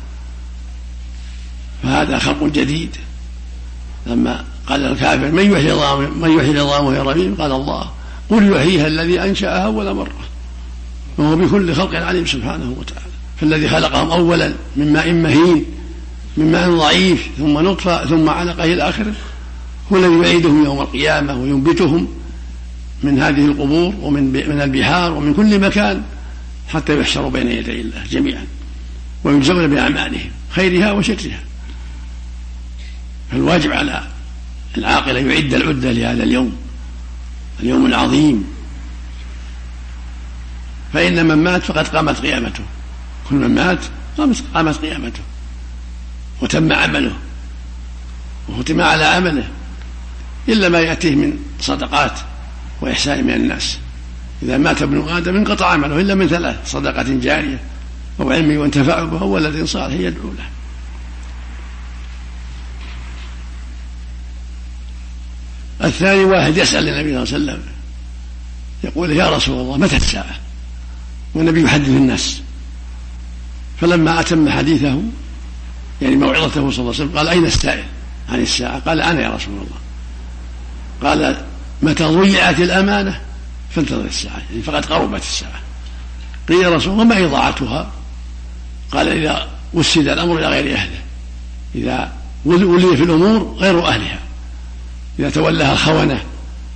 فهذا خلق جديد. لما قال الكافر من يحيي العظام من يحيي العظام وهي رميم قال الله قل يحييها الذي أنشأها أول مرة وهو بكل خلق عليم سبحانه وتعالى. فالذي خلقهم أولا من ماء مهين من ماء ضعيف ثم نطفة ثم علقة إلى آخره هو الذي يعيدهم يوم القيامة وينبتهم من هذه القبور ومن من البحار ومن كل مكان حتى يحشروا بين يدي الله جميعا ويجزون بأعمالهم خيرها وشرها. فالواجب على العاقل أن يعد العدة لهذا اليوم اليوم العظيم، فإن من مات فقد قامت قيامته، كل من مات قامت قيامته وتم عمله وختم على عمله إلا ما يأتيه من صدقات وإحسان من الناس. إذا مات ابن آدم انقطع عمله إلا من ثلاث: صدقة جارية أو علم ينتفع به أو ولد صالح يدعو له. الثاني واحد يسأل النبي صلى الله عليه وسلم يقول: يا رسول الله متى الساعة؟ والنبي يحدث الناس، فلما أتم حديثه يعني موعظته صلى الله عليه وسلم قال: أين السائل عن الساعة؟ قال: أنا يا رسول الله. قال: متى ضيعت الأمانة فانتظر الساعة، يعني فقد قربت الساعة. قيل: يا رسول الله ما إضاعتها؟ قال: إذا وسد الأمر إلى غير أهله، إذا ولي في الأمور غير أهلها، إذا تولاها الخونة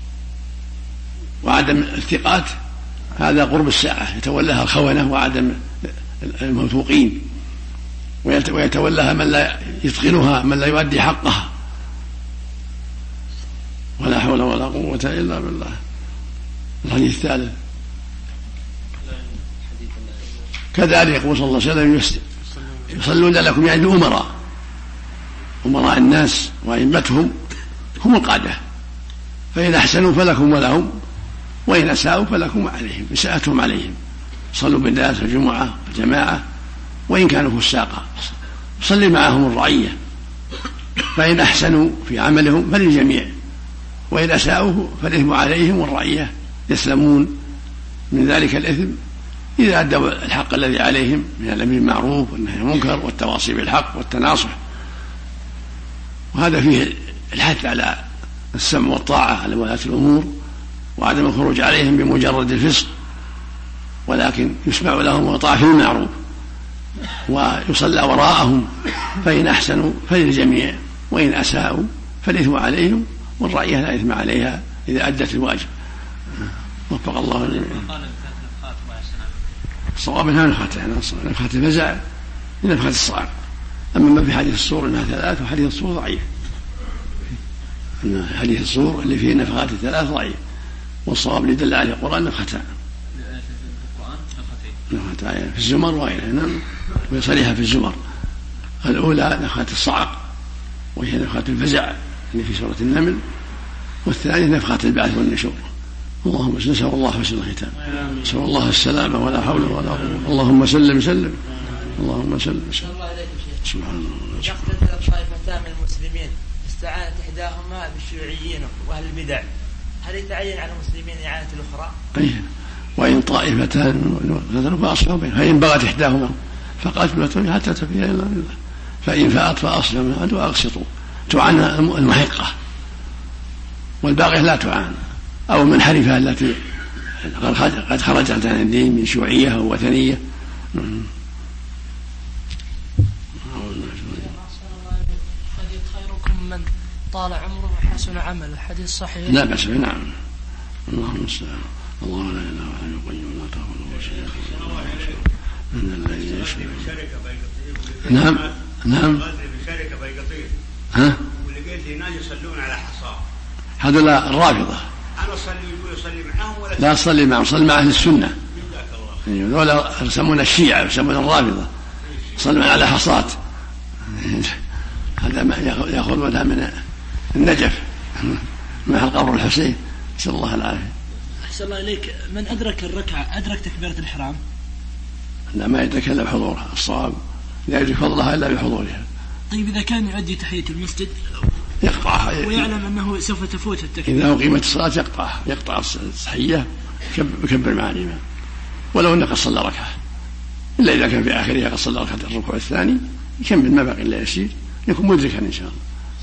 وعدم الثقات هذا قرب الساعة، يتولاها الخونة وعدم الموثوقين، ويتولاها من لا يتقنها من لا يؤدي حقها. ولا حول ولا قوة إلا بالله. الحديث الثالث كذلك يقول صلى الله عليه وسلم: يصلون لكم يعني الأمراء، أمراء الناس وأئمتهم هم القادة، فإن أحسنوا فلكم ولهم وإن أساءوا فلكم وعليهم، إساءتهم عليهم. صلوا بالناس الجمعة الجماعة وإن كانوا فساقا، صلي معهم الرعية، فإن أحسنوا في عملهم فللجميع وإن أساءوا فالإثم عليهم والرعية يسلمون من ذلك الإثم إذا أدوا الحق الذي عليهم من الأمر بالمعروف والنهي عن المنكر والتواصي بالحق والتناصح. وهذا فيه الحث على السمع والطاعة على ولاة الأمور وعدم الخروج عليهم بمجرد الفسق، ولكن يسمع لهم ويطاع في المعروف ويصلى وراءهم، فإن أحسنوا فللجميع وإن أساءوا فالإثم عليهم والرعية لا إثم عليها إذا أدت الواجب. وفق الله الجميع. الصواب انها نفخات، نفخات الفزع نفخات الصعق. اما ما في حديث الصور انها ثلاث، وحديث الصور ضعيف. حديث الصور اللي فيه نفخات الثلاث ضعيف، والصواب اللي دل عليه القرآن نفختان، نفختان في الزمر وغيرها. نعم، ويصليها في الزمر. الأولى نفخات الصعق وهي نفخات الفزع اللي في سورة النمل، والثانية نفخات البعث والنشور. اللهم نسأل الله حسن الختام، نسأل الله السلامة ولا حول ولا قوة. اللهم سلم سلم، اللهم سلم سلم. سبحان الله. يقتتل طائفتان من المسلمين استعانت إحداهما بالشيوعيين وأهل البدع، هل يتعين على المسلمين إعانة الأخرى؟ أيه. وإن طائفتان قتلوا فأصلحوا بينهما، فإن بغت إحداهما فقاتلوا حتى تفيء إلى أمر الله، فإن فاءت فأصلحوا وأقسطوا. تعان المحقة والباقية لا تعان، أو المنحرفة التي قد خرجت عن الدين من شيوعية أو وثنية. خيركم من طال عمره وحسن عمله، حديث صحيح. لا بأس. نعم. اللهم استعان. الله لا إله إلا هو القيوم لا تأخذه سنة من الذي يشفي. نعم نعم. ها؟ ولقيت هنا يصلون على حصى. هذول الرافضة. أنا أصلي يقول يصلي معهم ولا لا أصلي معهم، صلي مع أهل السنة. هذول يسمون الشيعة يسمون الرافضة، صلوا على حصات. هذا ما يأخذونها من النجف محل قبر الحسين، نسأل الله العافية. أحسن الله إليك، من أدرك الركعة أدرك تكبيرة الإحرام؟ لا، ما يدرك إلا بحضورها. الصواب لا يدرك فضلها إلا بحضورها. طيب إذا كان يؤدي تحية المسجد يقطعها ويعلم أنه سوف تفوت التكبير، إذا أقيمت الصلاة يقطعها، يقطع التحية يكبر مع الإمام ولو أنه قد صلى ركعة، إلا إذا كان في آخرها قد صلى ركعة الركوع الثاني يكمل ما باقي إلا يسير، يكون مدركا إن شاء الله.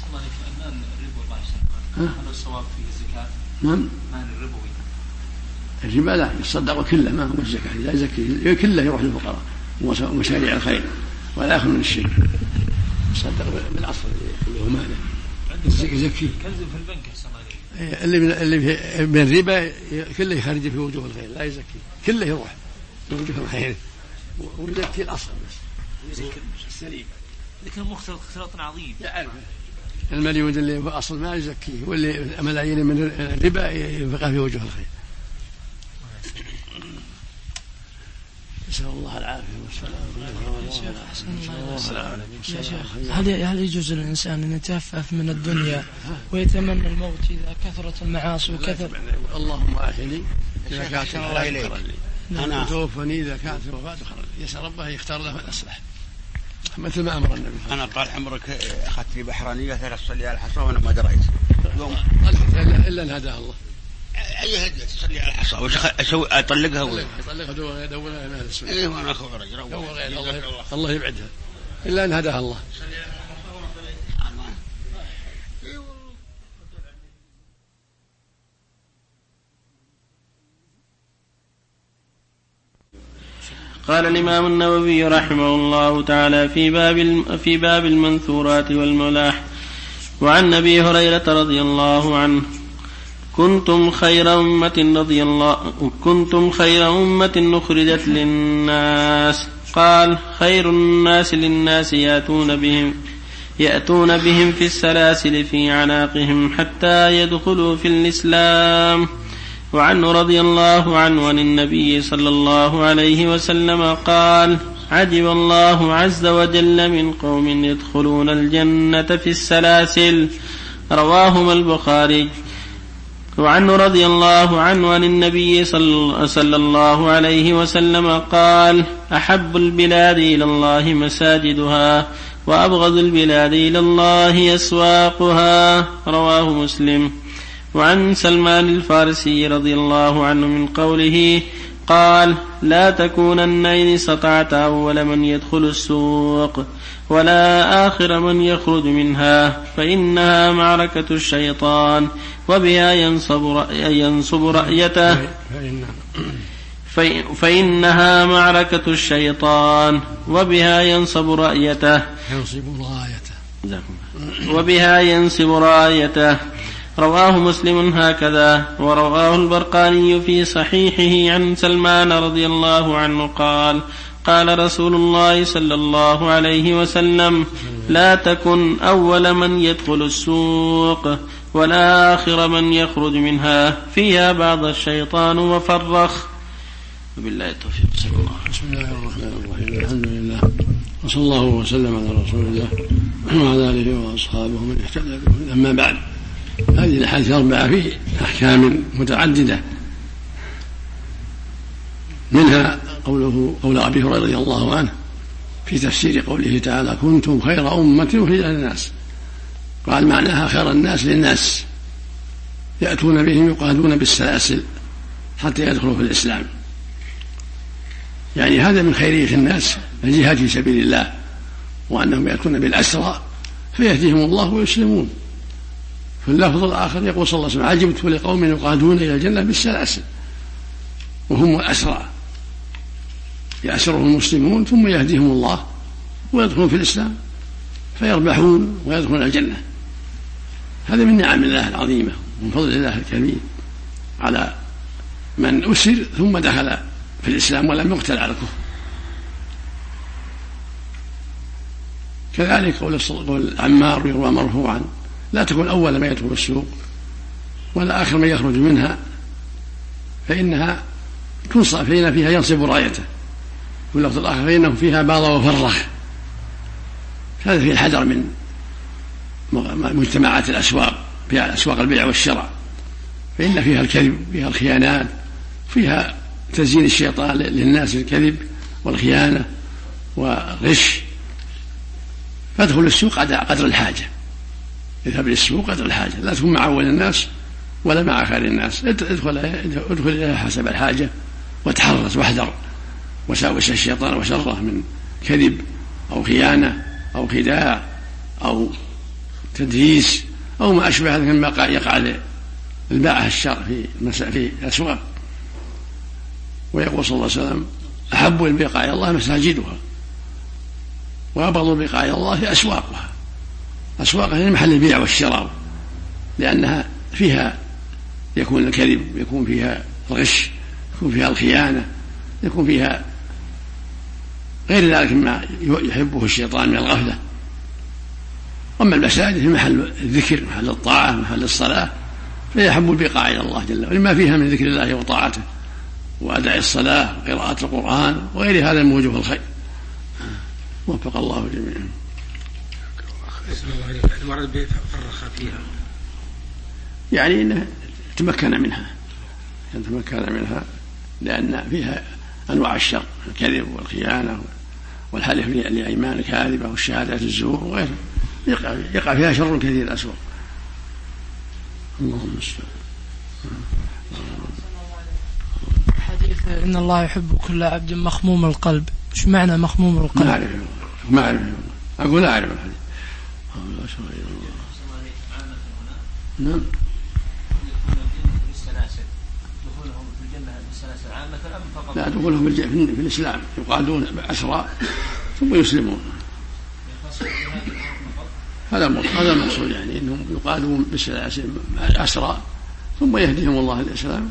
هل الصواب في الزكاة؟ نعم. مال الربوي. الربا لا، يصدق كله، ما هو الزكاة، لا يزكي كله يروح للفقراء، ومشاريع الخير ولا يخلو من الشرك. صدق بالعصر اللي هو ماله يزكي كنز في البنك احسن عليك. اللي من اللي من الربا كله يخرج في وجوه الخير لا يزكي، كله يروح في وجوه الخير ويزكي الاصل بس السليم. لكن مختلط اختلاط عظيم. يعرف المليون اللي هو اصل ما يزكيه واللي ملايين من الربا ينفقها في وجوه الخير. نسأل الله العافية والسلام. يا شيخ هل هل يجوز للإنسان أن يتهفف من الدنيا ويتمنى الموت إذا كثرت المعاصي وكثر؟ اللهم آخني إذا كانت الله إليك أنا وتوفني إذا كانت الوفاة خيرا لي. يسأل ربه يختار له الأصلح مثل ما أمر النبي. أنا طال عمرك أخذت لي بحرانية ثلاث صلي على الحصى وأنا ما دريت يوم إلا أن هداه الله. أي هدية تصلي على الحصى وش أسوي أطلقها ولا أطلقها دور دورها من هذا السنة. إيه وأنا أخو رجل الله الله يبعدها إلا أن هداها الله. قال الإمام النووي رحمه الله تعالى في باب في باب المنثورات والملاح: وعن أبي هريرة رضي الله عنه: كنتم خير أمة رضي الله كنتم خير أمة أخرجت للناس. قال: خير الناس للناس يأتون بهم يأتون بهم في السلاسل في عناقهم حتى يدخلوا في الإسلام. وعنه رضي الله عنه عن النبي صلى الله عليه وسلم قال: عجب الله عز وجل من قوم يدخلون الجنة في السلاسل. رواهما البخاري. وعنه رضي الله عنه عن النبي صلى الله عليه وسلم قال: أحب البلاد إلى الله مساجدها وأبغض البلاد إلى الله أسواقها. رواه مسلم. وعن سلمان الفارسي رضي الله عنه من قوله قال: لا تكونن إن استطعت أول من يدخل السوق ولا آخر من يخرج منها، فإنها معركة الشيطان وبها ينصب ينصب رأيته فإنها معركة الشيطان وبها ينصب رأيته وبها ينصب رأيته. رواه مسلم هكذا. ورواه البرقاني في صحيحه عن سلمان رضي الله عنه قال: قال رسول الله صلى الله عليه وسلم: لا تكن أول من يدخل السوق ولا آخر من يخرج منها، فيها بعض الشيطان وفرخ. وبالله التوفيق. بسم الله الرحمن الرحيم. الحمد لله وصلى الله وسلم على رسول الله وعلى آله وأصحابه من اهتدى به. أما بعد، هذه الأحاديث الأربعة في أحكام متعددة، منها قوله قول أبي هريرة رضي الله عنه في تفسير قوله تعالى: كنتم خير أمة أخرجت للناس. قال معناها خير الناس للناس يأتون بهم يقادون بالسلاسل حتى يدخلوا في الإسلام. يعني هذا من خيرية الناس الجهاد في سبيل الله، وأنهم يأتون بالأسرى فيهديهم الله ويسلمون. في اللفظ الآخر يقول صلى الله عليه وسلم: عجبت لقوم يقادون إلى الجنة بالسلاسل، وهم الأسرى يأسرهم المسلمون ثم يهديهم الله ويدخلون في الإسلام فيربحون ويدخلون الجنة. هذا من نعم الله العظيمة ومن فضل الله الكبير على من أسر ثم دخل في الإسلام ولم يقتل على الكفر. كذلك قول عمار يروى مرفوعا: لا تكن أول ما يدخل السوق ولا آخر من يخرج منها، فإنها تنصب فإن فيها ينصب رايته. واللفظ الآخر: فإنه فيها باض وفرخ. هذا فيه الحذر من مجتمعات الأسواق، فيها أسواق البيع والشراء، فإن فيها الكذب، فيها الخيانات، فيها تزيين الشيطان للناس الكذب والخيانة والغش. فادخل السوق قدر الحاجة، اذهب للسوق قدر الحاجة، لا تكون مع أول الناس ولا مع خير الناس. ادخل ادخل إليها حسب الحاجة وتحرص واحذر وساوس الشيطان وشره من كذب أو خيانة أو خداع أو تدليس أو ما أشبه ذلك مما يقع للباعة الشر في في الأسواق. ويقول صلى الله عليه وسلم: أحب البقاع إلى الله مساجدها، وأبغض البقاع إلى الله أسواقها. أسواقها هي محل البيع والشراء، لأنها فيها يكون الكذب، يكون فيها الغش، يكون فيها الخيانة، يكون فيها غير ذلك مما يحبه الشيطان من الغفلة. أما المساجد في محل الذكر، محل الطاعة، محل الصلاة، فيحب البقاع إلى الله جل وعلا لما فيها من ذكر الله وطاعته وأداء الصلاة وقراءة القرآن وغير هذا من وجوه الخير. وفق الله جميعا. المرض بيفرخ فيها يعني إنه تمكن منها، تمكن منها لأن فيها أنواع الشر، الكذب والخيانة والحلف لأيمان الكاذبة والشهادات الزور وغيره، يقع, يقع فيها شر كثير أسوأ. اللهم استعان. حديث إن الله يحب كل عبد مخموم القلب، ايش معنى مخموم القلب؟ ما أعرف ما أعرف أقول لا أعرف الحديث. نعم. لا دخولهم في الإسلام يقعدون أسرى ثم يسلمون، هذا هذا المقصود، يعني إنهم يقعدون بالسلاسل أسرى ثم يهديهم الله الإسلام.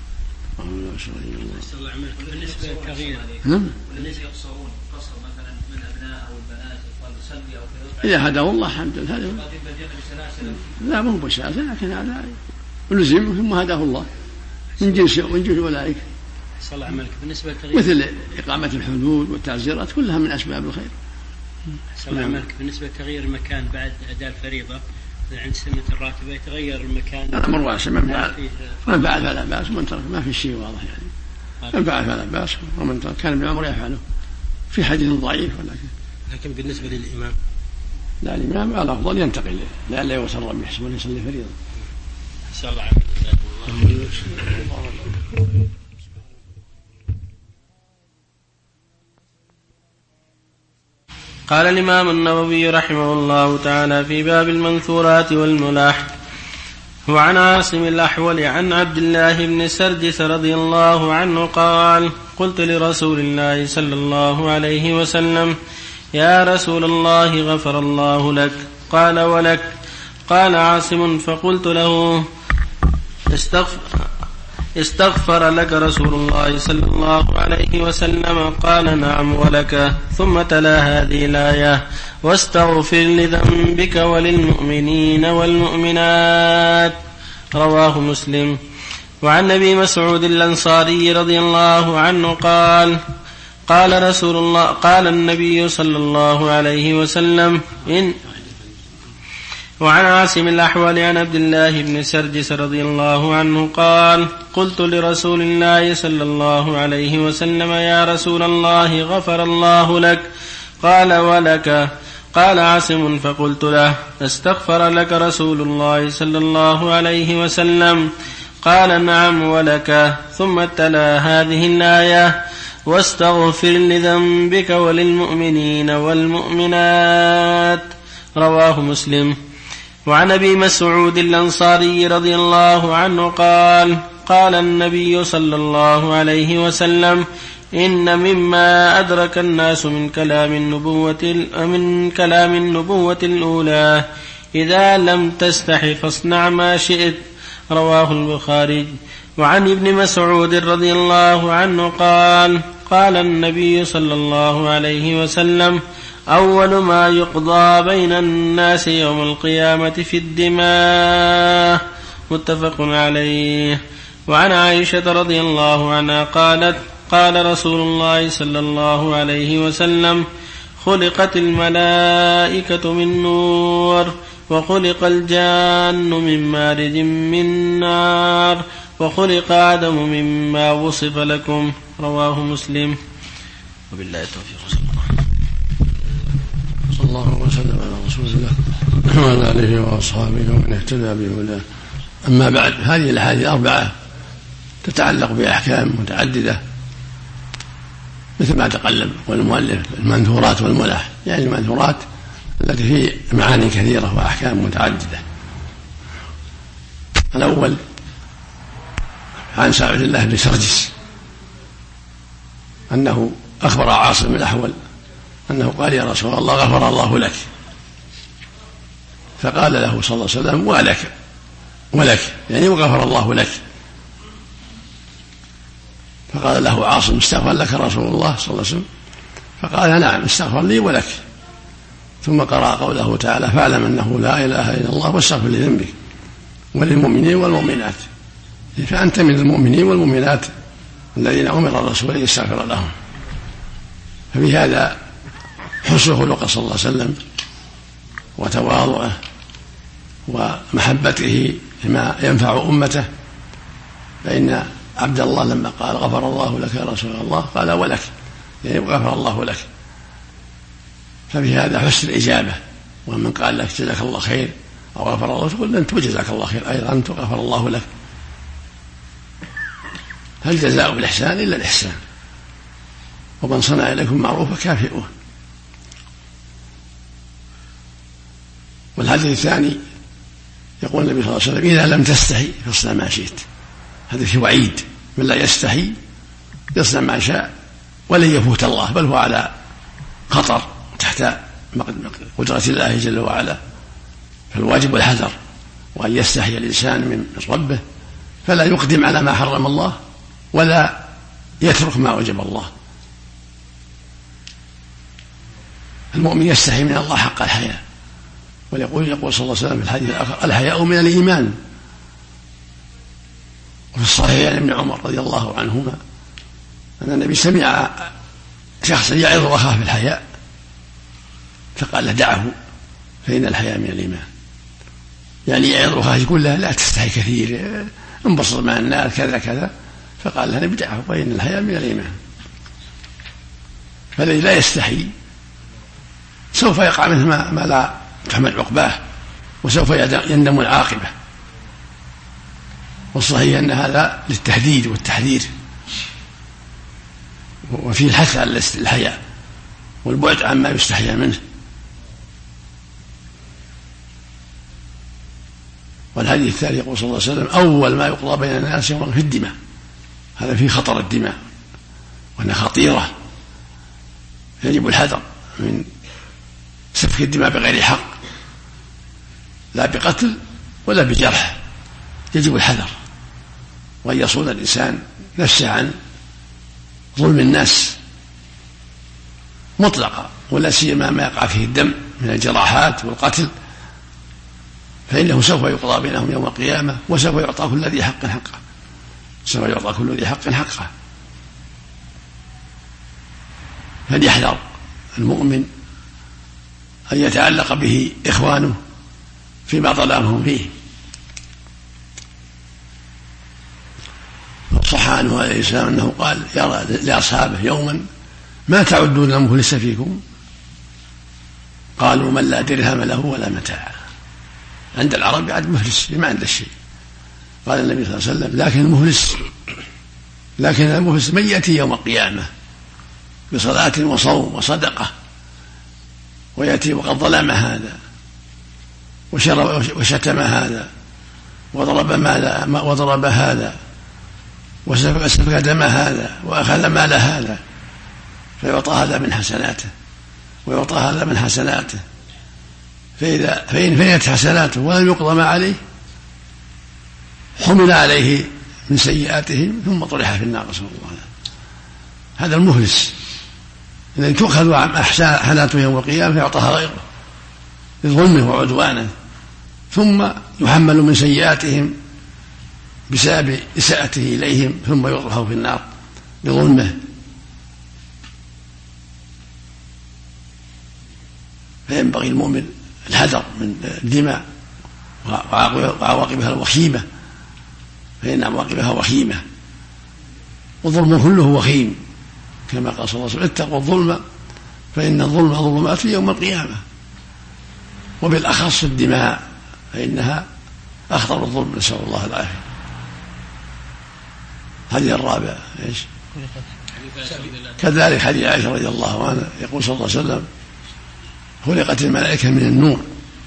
بالنسبة للتغيير نعم. بالنسبة يقصرون قصر مثلا من أبناء أو البنات أو يصلي أو كذا، إذا هداه الله الحمد لله. هذا لا مو بسلاسل، لكن هذا يلزم ثم هداه الله من جنس من جنس أولئك. صلى الله عملك. بالنسبة للتغيير مثل إقامة الحدود والتعزيرات كلها من أسباب الخير. صلى الله عملك. بالنسبة لتغيير المكان بعد أداء الفريضة عند سنة الراتبة يتغير المكان. أمر واسع، من فعل من فعل فلا بأس ومن ترك ما في شيء واضح، يعني من فعل فلا بأس ومن ترك كان ابن عمر يفعله في حديث ضعيف. ولكن لكن بالنسبة للإمام لا، الإمام على الأفضل ينتقل لئلا يغتر بحسبه يصلي فريضة. صلى الله عليه وسلم. قال الإمام النووي رحمه الله تعالى في باب المنثورات والملاح: وعن عاصم الأحول عن عبد الله بن سرجس رضي الله عنه قال: قلت لرسول الله صلى الله عليه وسلم: يا رسول الله غفر الله لك. قال: ولك؟ قال عاصم: فقلت له: استغفر, استغفر لك رسول الله صلى الله عليه وسلم؟ قال: نعم ولك. ثم تلا هذه الآية: واستغفر لذنبك وللمؤمنين والمؤمنات. رواه مسلم. وعن أبي مسعود الأنصاري رضي الله عنه قال: قال رسول الله قال النبي صلى الله عليه وسلم إن وعن عاصم الأحول عن عبد الله بن سرجس رضي الله عنه قال: قلت لرسول الله صلى الله عليه وسلم: يا رسول الله غفر الله لك. قال: ولك؟ قال عاصم: فقلت له: استغفر لك رسول الله صلى الله عليه وسلم؟ قال: نعم ولك. ثم تلا هذه الآية: واستغفر لذنبك وللمؤمنين والمؤمنات. رواه مسلم. وعن أبي مسعود الأنصاري رضي الله عنه قال: قال النبي صلى الله عليه وسلم: إن مما أدرك الناس من كلام النبوة من كلام النبوة الأولى: إذا لم تستح فاصنع ما شئت. رواه البخاري. وعن ابن مسعود رضي الله عنه قال: قال النبي صلى الله عليه وسلم: أول ما يقضى بين الناس يوم القيامة في الدماء. متفق عليه. وعن عائشة رضي الله عنها قالت: قال رسول الله صلى الله عليه وسلم: خلقت الملائكة من نور، وخلق الجان من مارج من نار، وخلق آدم مما وصف لكم. رواه مسلم. وبالله التوفيق. صلى الله وسلم على رسول الله وعلى آله وأصحابه ومن اهتدى بهداه. أما بعد، هذه الأحاديث الأربعة تتعلق بأحكام متعددة مثل ما تقلب والمؤلف: المنثورات والملاح، يعني المنثورات التي فيه معاني كثيرة وأحكام متعددة. الأول عن عبد الله بن سرجس أنه أخبر عاصم الأحول أنه قال يا رسول الله غفر الله لك، فقال له صلى الله عليه وسلم ولك ولك يعني وغفر الله لك. فقال له عاصم استغفر لك رسول الله صلى الله عليه وسلم؟ فقال نعم استغفر لي ولك. ثم قرأ قوله تعالى فاعلم أنه لا إله إلا الله واستغفر لذنبك وللمؤمنين والمؤمنات، فأنت من المؤمنين والمؤمنات الذين أمر الرسول أن يستغفر لهم. ففي هذا حسن خلق صلى الله عليه وسلم وتواضعه ومحبته لما ينفع أمته. فإن عبد الله لما قال غفر الله لك يا رسول الله قال ولك يعني غفر الله لك. ففي هذا حسن الإجابة، ومن قال لك جزاك الله خير أو غفر الله تقول أنت وجزاك الله خير أيضا أنت غفر الله لك. هل جزاء بالإحسان إلا الإحسان، ومن صنع إليكم معروفا كافئوه. والحديث الثاني يقول النبي صلى الله عليه وسلم إذا لم تستحي فاصنع ما شئت. هذا في وعيد من لا يستحي يصنع ما شاء ولن يفوت الله، بل هو على خطر تحت قدرة الله جل وعلا. فالواجب الحذر، وأن يستحي الإنسان من ربه فلا يقدم على ما حرم الله ولا يترك ما وجب الله. المؤمن يستحي من الله حق الحياء، ويقول يقول صلى الله عليه وسلم في الحديث الآخر الحياء من الإيمان. وفي الصحيح عن ابن عمر رضي الله عنهما أن النبي سمع شخصا يعظ أخاه في الحياء فقال له دعه فإن الحياء من الإيمان، يعني يعظ أخاه يقول له لا تستحي كثير انبسط مع الناس كذا كذا، فقال له النبي دعه فإن الحياء من الإيمان. فالذي لا يستحي سوف يقع منه ما لا تحمد عقباه وسوف يندم العاقبة. والصحيح أن هذا للتهديد والتحذير، وفيه الحث على الحياء والبعد عما يستحيا منه. والحديث الثاني يقول صلى الله عليه وسلم أول ما يقضى بين الناس يوم في الدماء. هذا فيه خطر الدماء وأنها خطيرة، يجب الحذر من سفك الدماء بغير حق، لا بقتل ولا بجرح. يجب الحذر وأن يصون الإنسان نفسه عن ظلم الناس مطلقا، ولا سيما ما يقع فيه الدم من الجراحات والقتل، فإنه سوف يقضى بينهم يوم القيامة وسوف يعطى كل ذي حق حقه، سوف يعطى كل ذي حق حقه. فليحذر المؤمن أن يتعلق به إخوانه فيما ظلمهم فيه. صح عنه عليه السلام أنه قال لأصحابه يوما ما تعدون المفلس فيكم؟ قالوا من لا درهم له ولا متاع. عند العرب عاد مفلس ما عنده شيء. قال النبي صلى الله عليه وسلم لكن المفلس لكن المفلس من يأتي يوم القيامة بصلاة وصوم وصدقة ويأتي وقد ظلم هذا وشتم هذا وضرب مال وضرب هذا وسفك دم هذا وأخذ مال هذا، فيعطى هذا من حسناته ويعطى هذا من حسناته، فإذا فإن فنيت حسناته ولم يقضى ما عليه حمل عليه من سيئاتهم ثم طرح في النار، رسول الله. هذا المفلس الذي تؤخذ عن حسناته يوم القيامة فيعطاها غيره لظلمه وعدوانه، ثم يحمل من سيئاتهم بسبب إساءته إليهم ثم يطرح في النار بظلمه. فينبغي المؤمن الحذر من الدماء وعواقبها الوخيمة، فإن عواقبها وخيمة، والظلم كله وخيم كما قال صلى الله عليه وسلم اتقوا الظلم فإن الظلم ظلمات يوم القيامة، وبالأخص الدماء فإنها أخطر الظلم، نسأل الله العافية. هذه الرابعة إيش؟ كذلك حديث عائشة رضي الله عنها يقول صلى الله عليه وسلم خلقت الملائكة من النور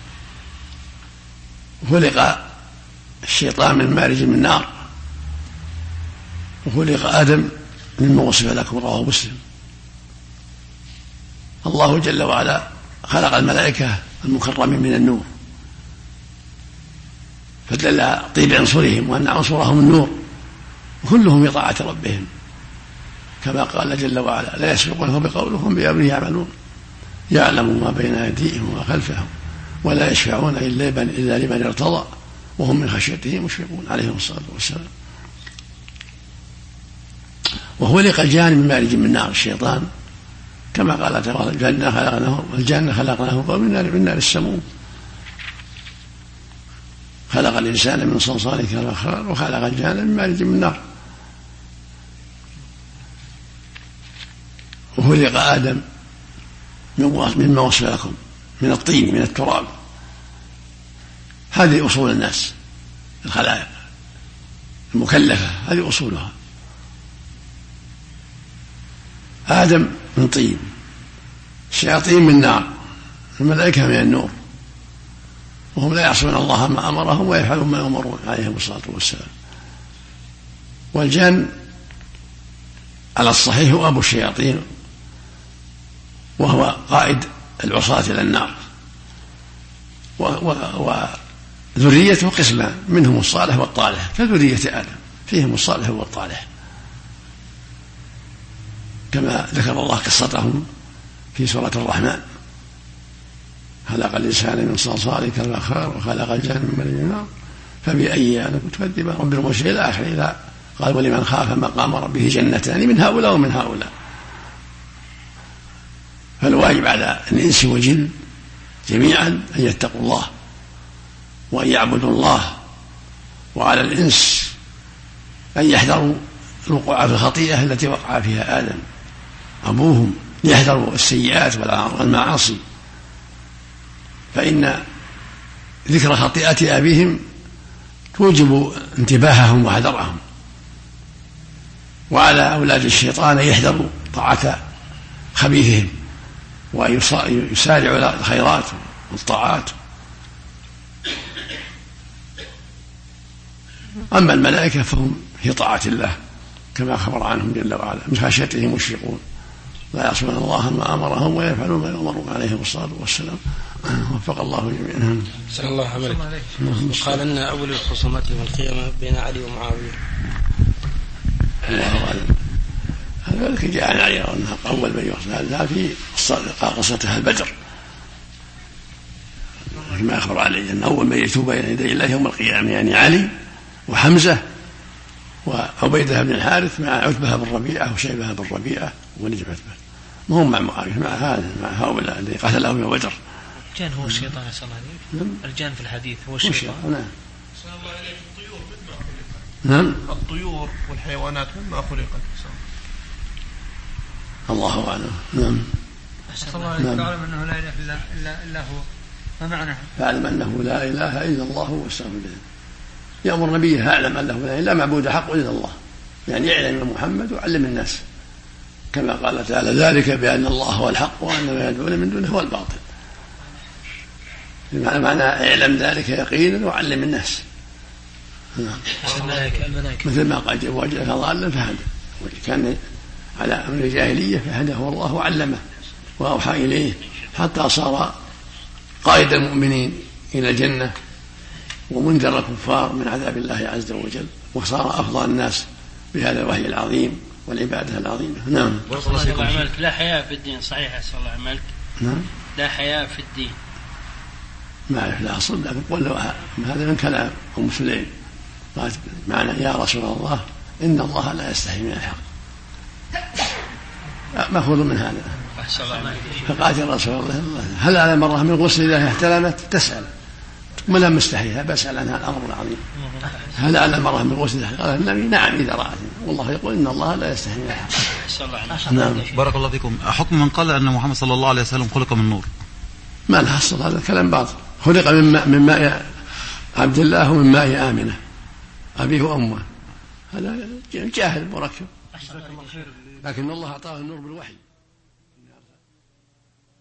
وخلق الشيطان من مارج من نار وخلق آدم مما وصف لكم رواه مسلم. الله جل وعلا خلق الملائكة المكرمين من النور، فدل على طيب عنصرهم وأن عنصرهم النور، وكلهم بطاعة ربهم، كما قال جل وعلا: لا يسبقونه بقولهم بأمره يعملون، يعلم ما بين أيديهم وما خلفهم ولا يشفعون إلا لمن ارتضى وهم من خشيته مشفقون عليهم الصلاة والسلام. وهو لقى الجان من مارج من نار الشيطان، كما قال تعالى: الجنة خلقناه الجنة خلقناه من نار السموم. خلق الإنسان من صلصال كالفخار وخلق الجان من مارج من نار. وخلق آدم مما وصف لكم من الطين من التراب. هذه أصول الناس الخلائق المكلفة، هذه أصولها. آدم من طين، الشياطين من نار، الملائكة من النور، وهم لا يعصون الله ما أمرهم ويفعلون ما يؤمرون عليهم الصلاة والسلام. والجن على الصحيح هو أبو الشياطين، وهو قائد العصاة إلى النار، وذريته قسمان، منهم الصالح والطالح، كذرية آدم فيهم الصالح والطالح، كما ذكر الله قصتهم في سورة الرحمن: خلق الإنسان من صلصال كالفخار وخلق الجن من مارج من نار فبأي آلاء تكذبان رب المشركين إلى آخره. إذا قال: ولمن خاف مقام ربه جنتان من هؤلاء ومن هؤلاء. فالواجب على الإنس والجن جميعا أن يتقوا الله وأن يعبدوا الله، وعلى الإنس أن يحذروا الوقوع في الخطيئة التي وقع فيها آدم أبوهم، يحذروا السيئات والمعاصي، فإن ذكر خطيئة أبيهم توجب انتباههم وحذرهم. وعلى أولاد الشيطان أن يحذروا طاعة خبيثهم ويسارعوا إلى الخيرات والطاعات. أما الملائكة فهم في طاعة الله كما خبر عنهم جل وعلا: من خشيته مشفقون لا يعصون الله ما أمرهم ويفعلون ما يؤمرون عليهم الصلاة والسلام. وفق الله جميعا. صلى الله عليه وسلم. قال أن أول الخصومات يوم القيامة بين علي ومعاوية. الله أعلم. هذا جاء عن علي أنها أول من يخصم هذا في قصة أهل بدر، كما أخبر علي أن أول من يتوب بين يدي الله يوم القيامة يعني علي وحمزة وعبيدة بن الحارث مع عتبة بن ربيعة وشيبة بن ربيعة ولد عتبة، ما هم مع معاوية، مع هذا مع هؤلاء الذي قتلهم يوم بدر. الجان هو الشيطان يا صلى الله عليه وسلم. الجان في الحديث هو الشيطان. نعم. نعم. الطيور والحيوانات مما خلقت. الله أعلم. نعم. صلى الله عليه وسلم. تعلم أنه لا إله إلا, إلا, إلا هو، ما معنى؟ فاعلم أنه لا إله إلا الله واستغفر له. يأمر نبيه: أعلم أنه لا إله إلا معبود حق إلا الله، يعني يعلم محمد وعلم الناس، كما قال تعالى: ذلك بأن الله هو الحق وأن ما يدعون من دونه هو الباطل. بمعنى معنى اعلم ذلك يقينا وعلم الناس. مثل ما قال: وجدك ضالا فهدى، كان على أمر الجاهلية فهداه الله وعلمه وأوحى إليه حتى صار قائد المؤمنين إلى الجنة ومنذر الكفار من عذاب الله عز وجل، وصار أفضل الناس بهذا الوحي العظيم والعبادة العظيمة. نعم. لا حياء في الدين، صحيح صلى الله عليه وسلم. نعم. لا حياء في الدين. ما أعرف لا أصل، لكن قل هذا من كلام أم سليم قالت معنى: يا رسول الله إن الله لا يستحي من الحق. مأخوذ من هذا. فقالت: يا رسول الله هل على مرة من غسل إذا احتلمت؟ تسأل ما لم مستحيها، بسأل عنها الأمر العظيم. هل على مرة من غسل؟ قال النبي: نعم إذا رأت، والله يقول إن الله لا يستحي من الحق. نعم. بارك الله فيكم. حكم من قال أن محمد صلى الله عليه وسلم خلق من نور؟ ما له أصل، هذا كلام باطل. خلق من ماء, من ماء عبد الله ومن ماء آمنة أبيه وأمه، هذا جاهل مركب، لكن الله أعطاه النور بالوحي.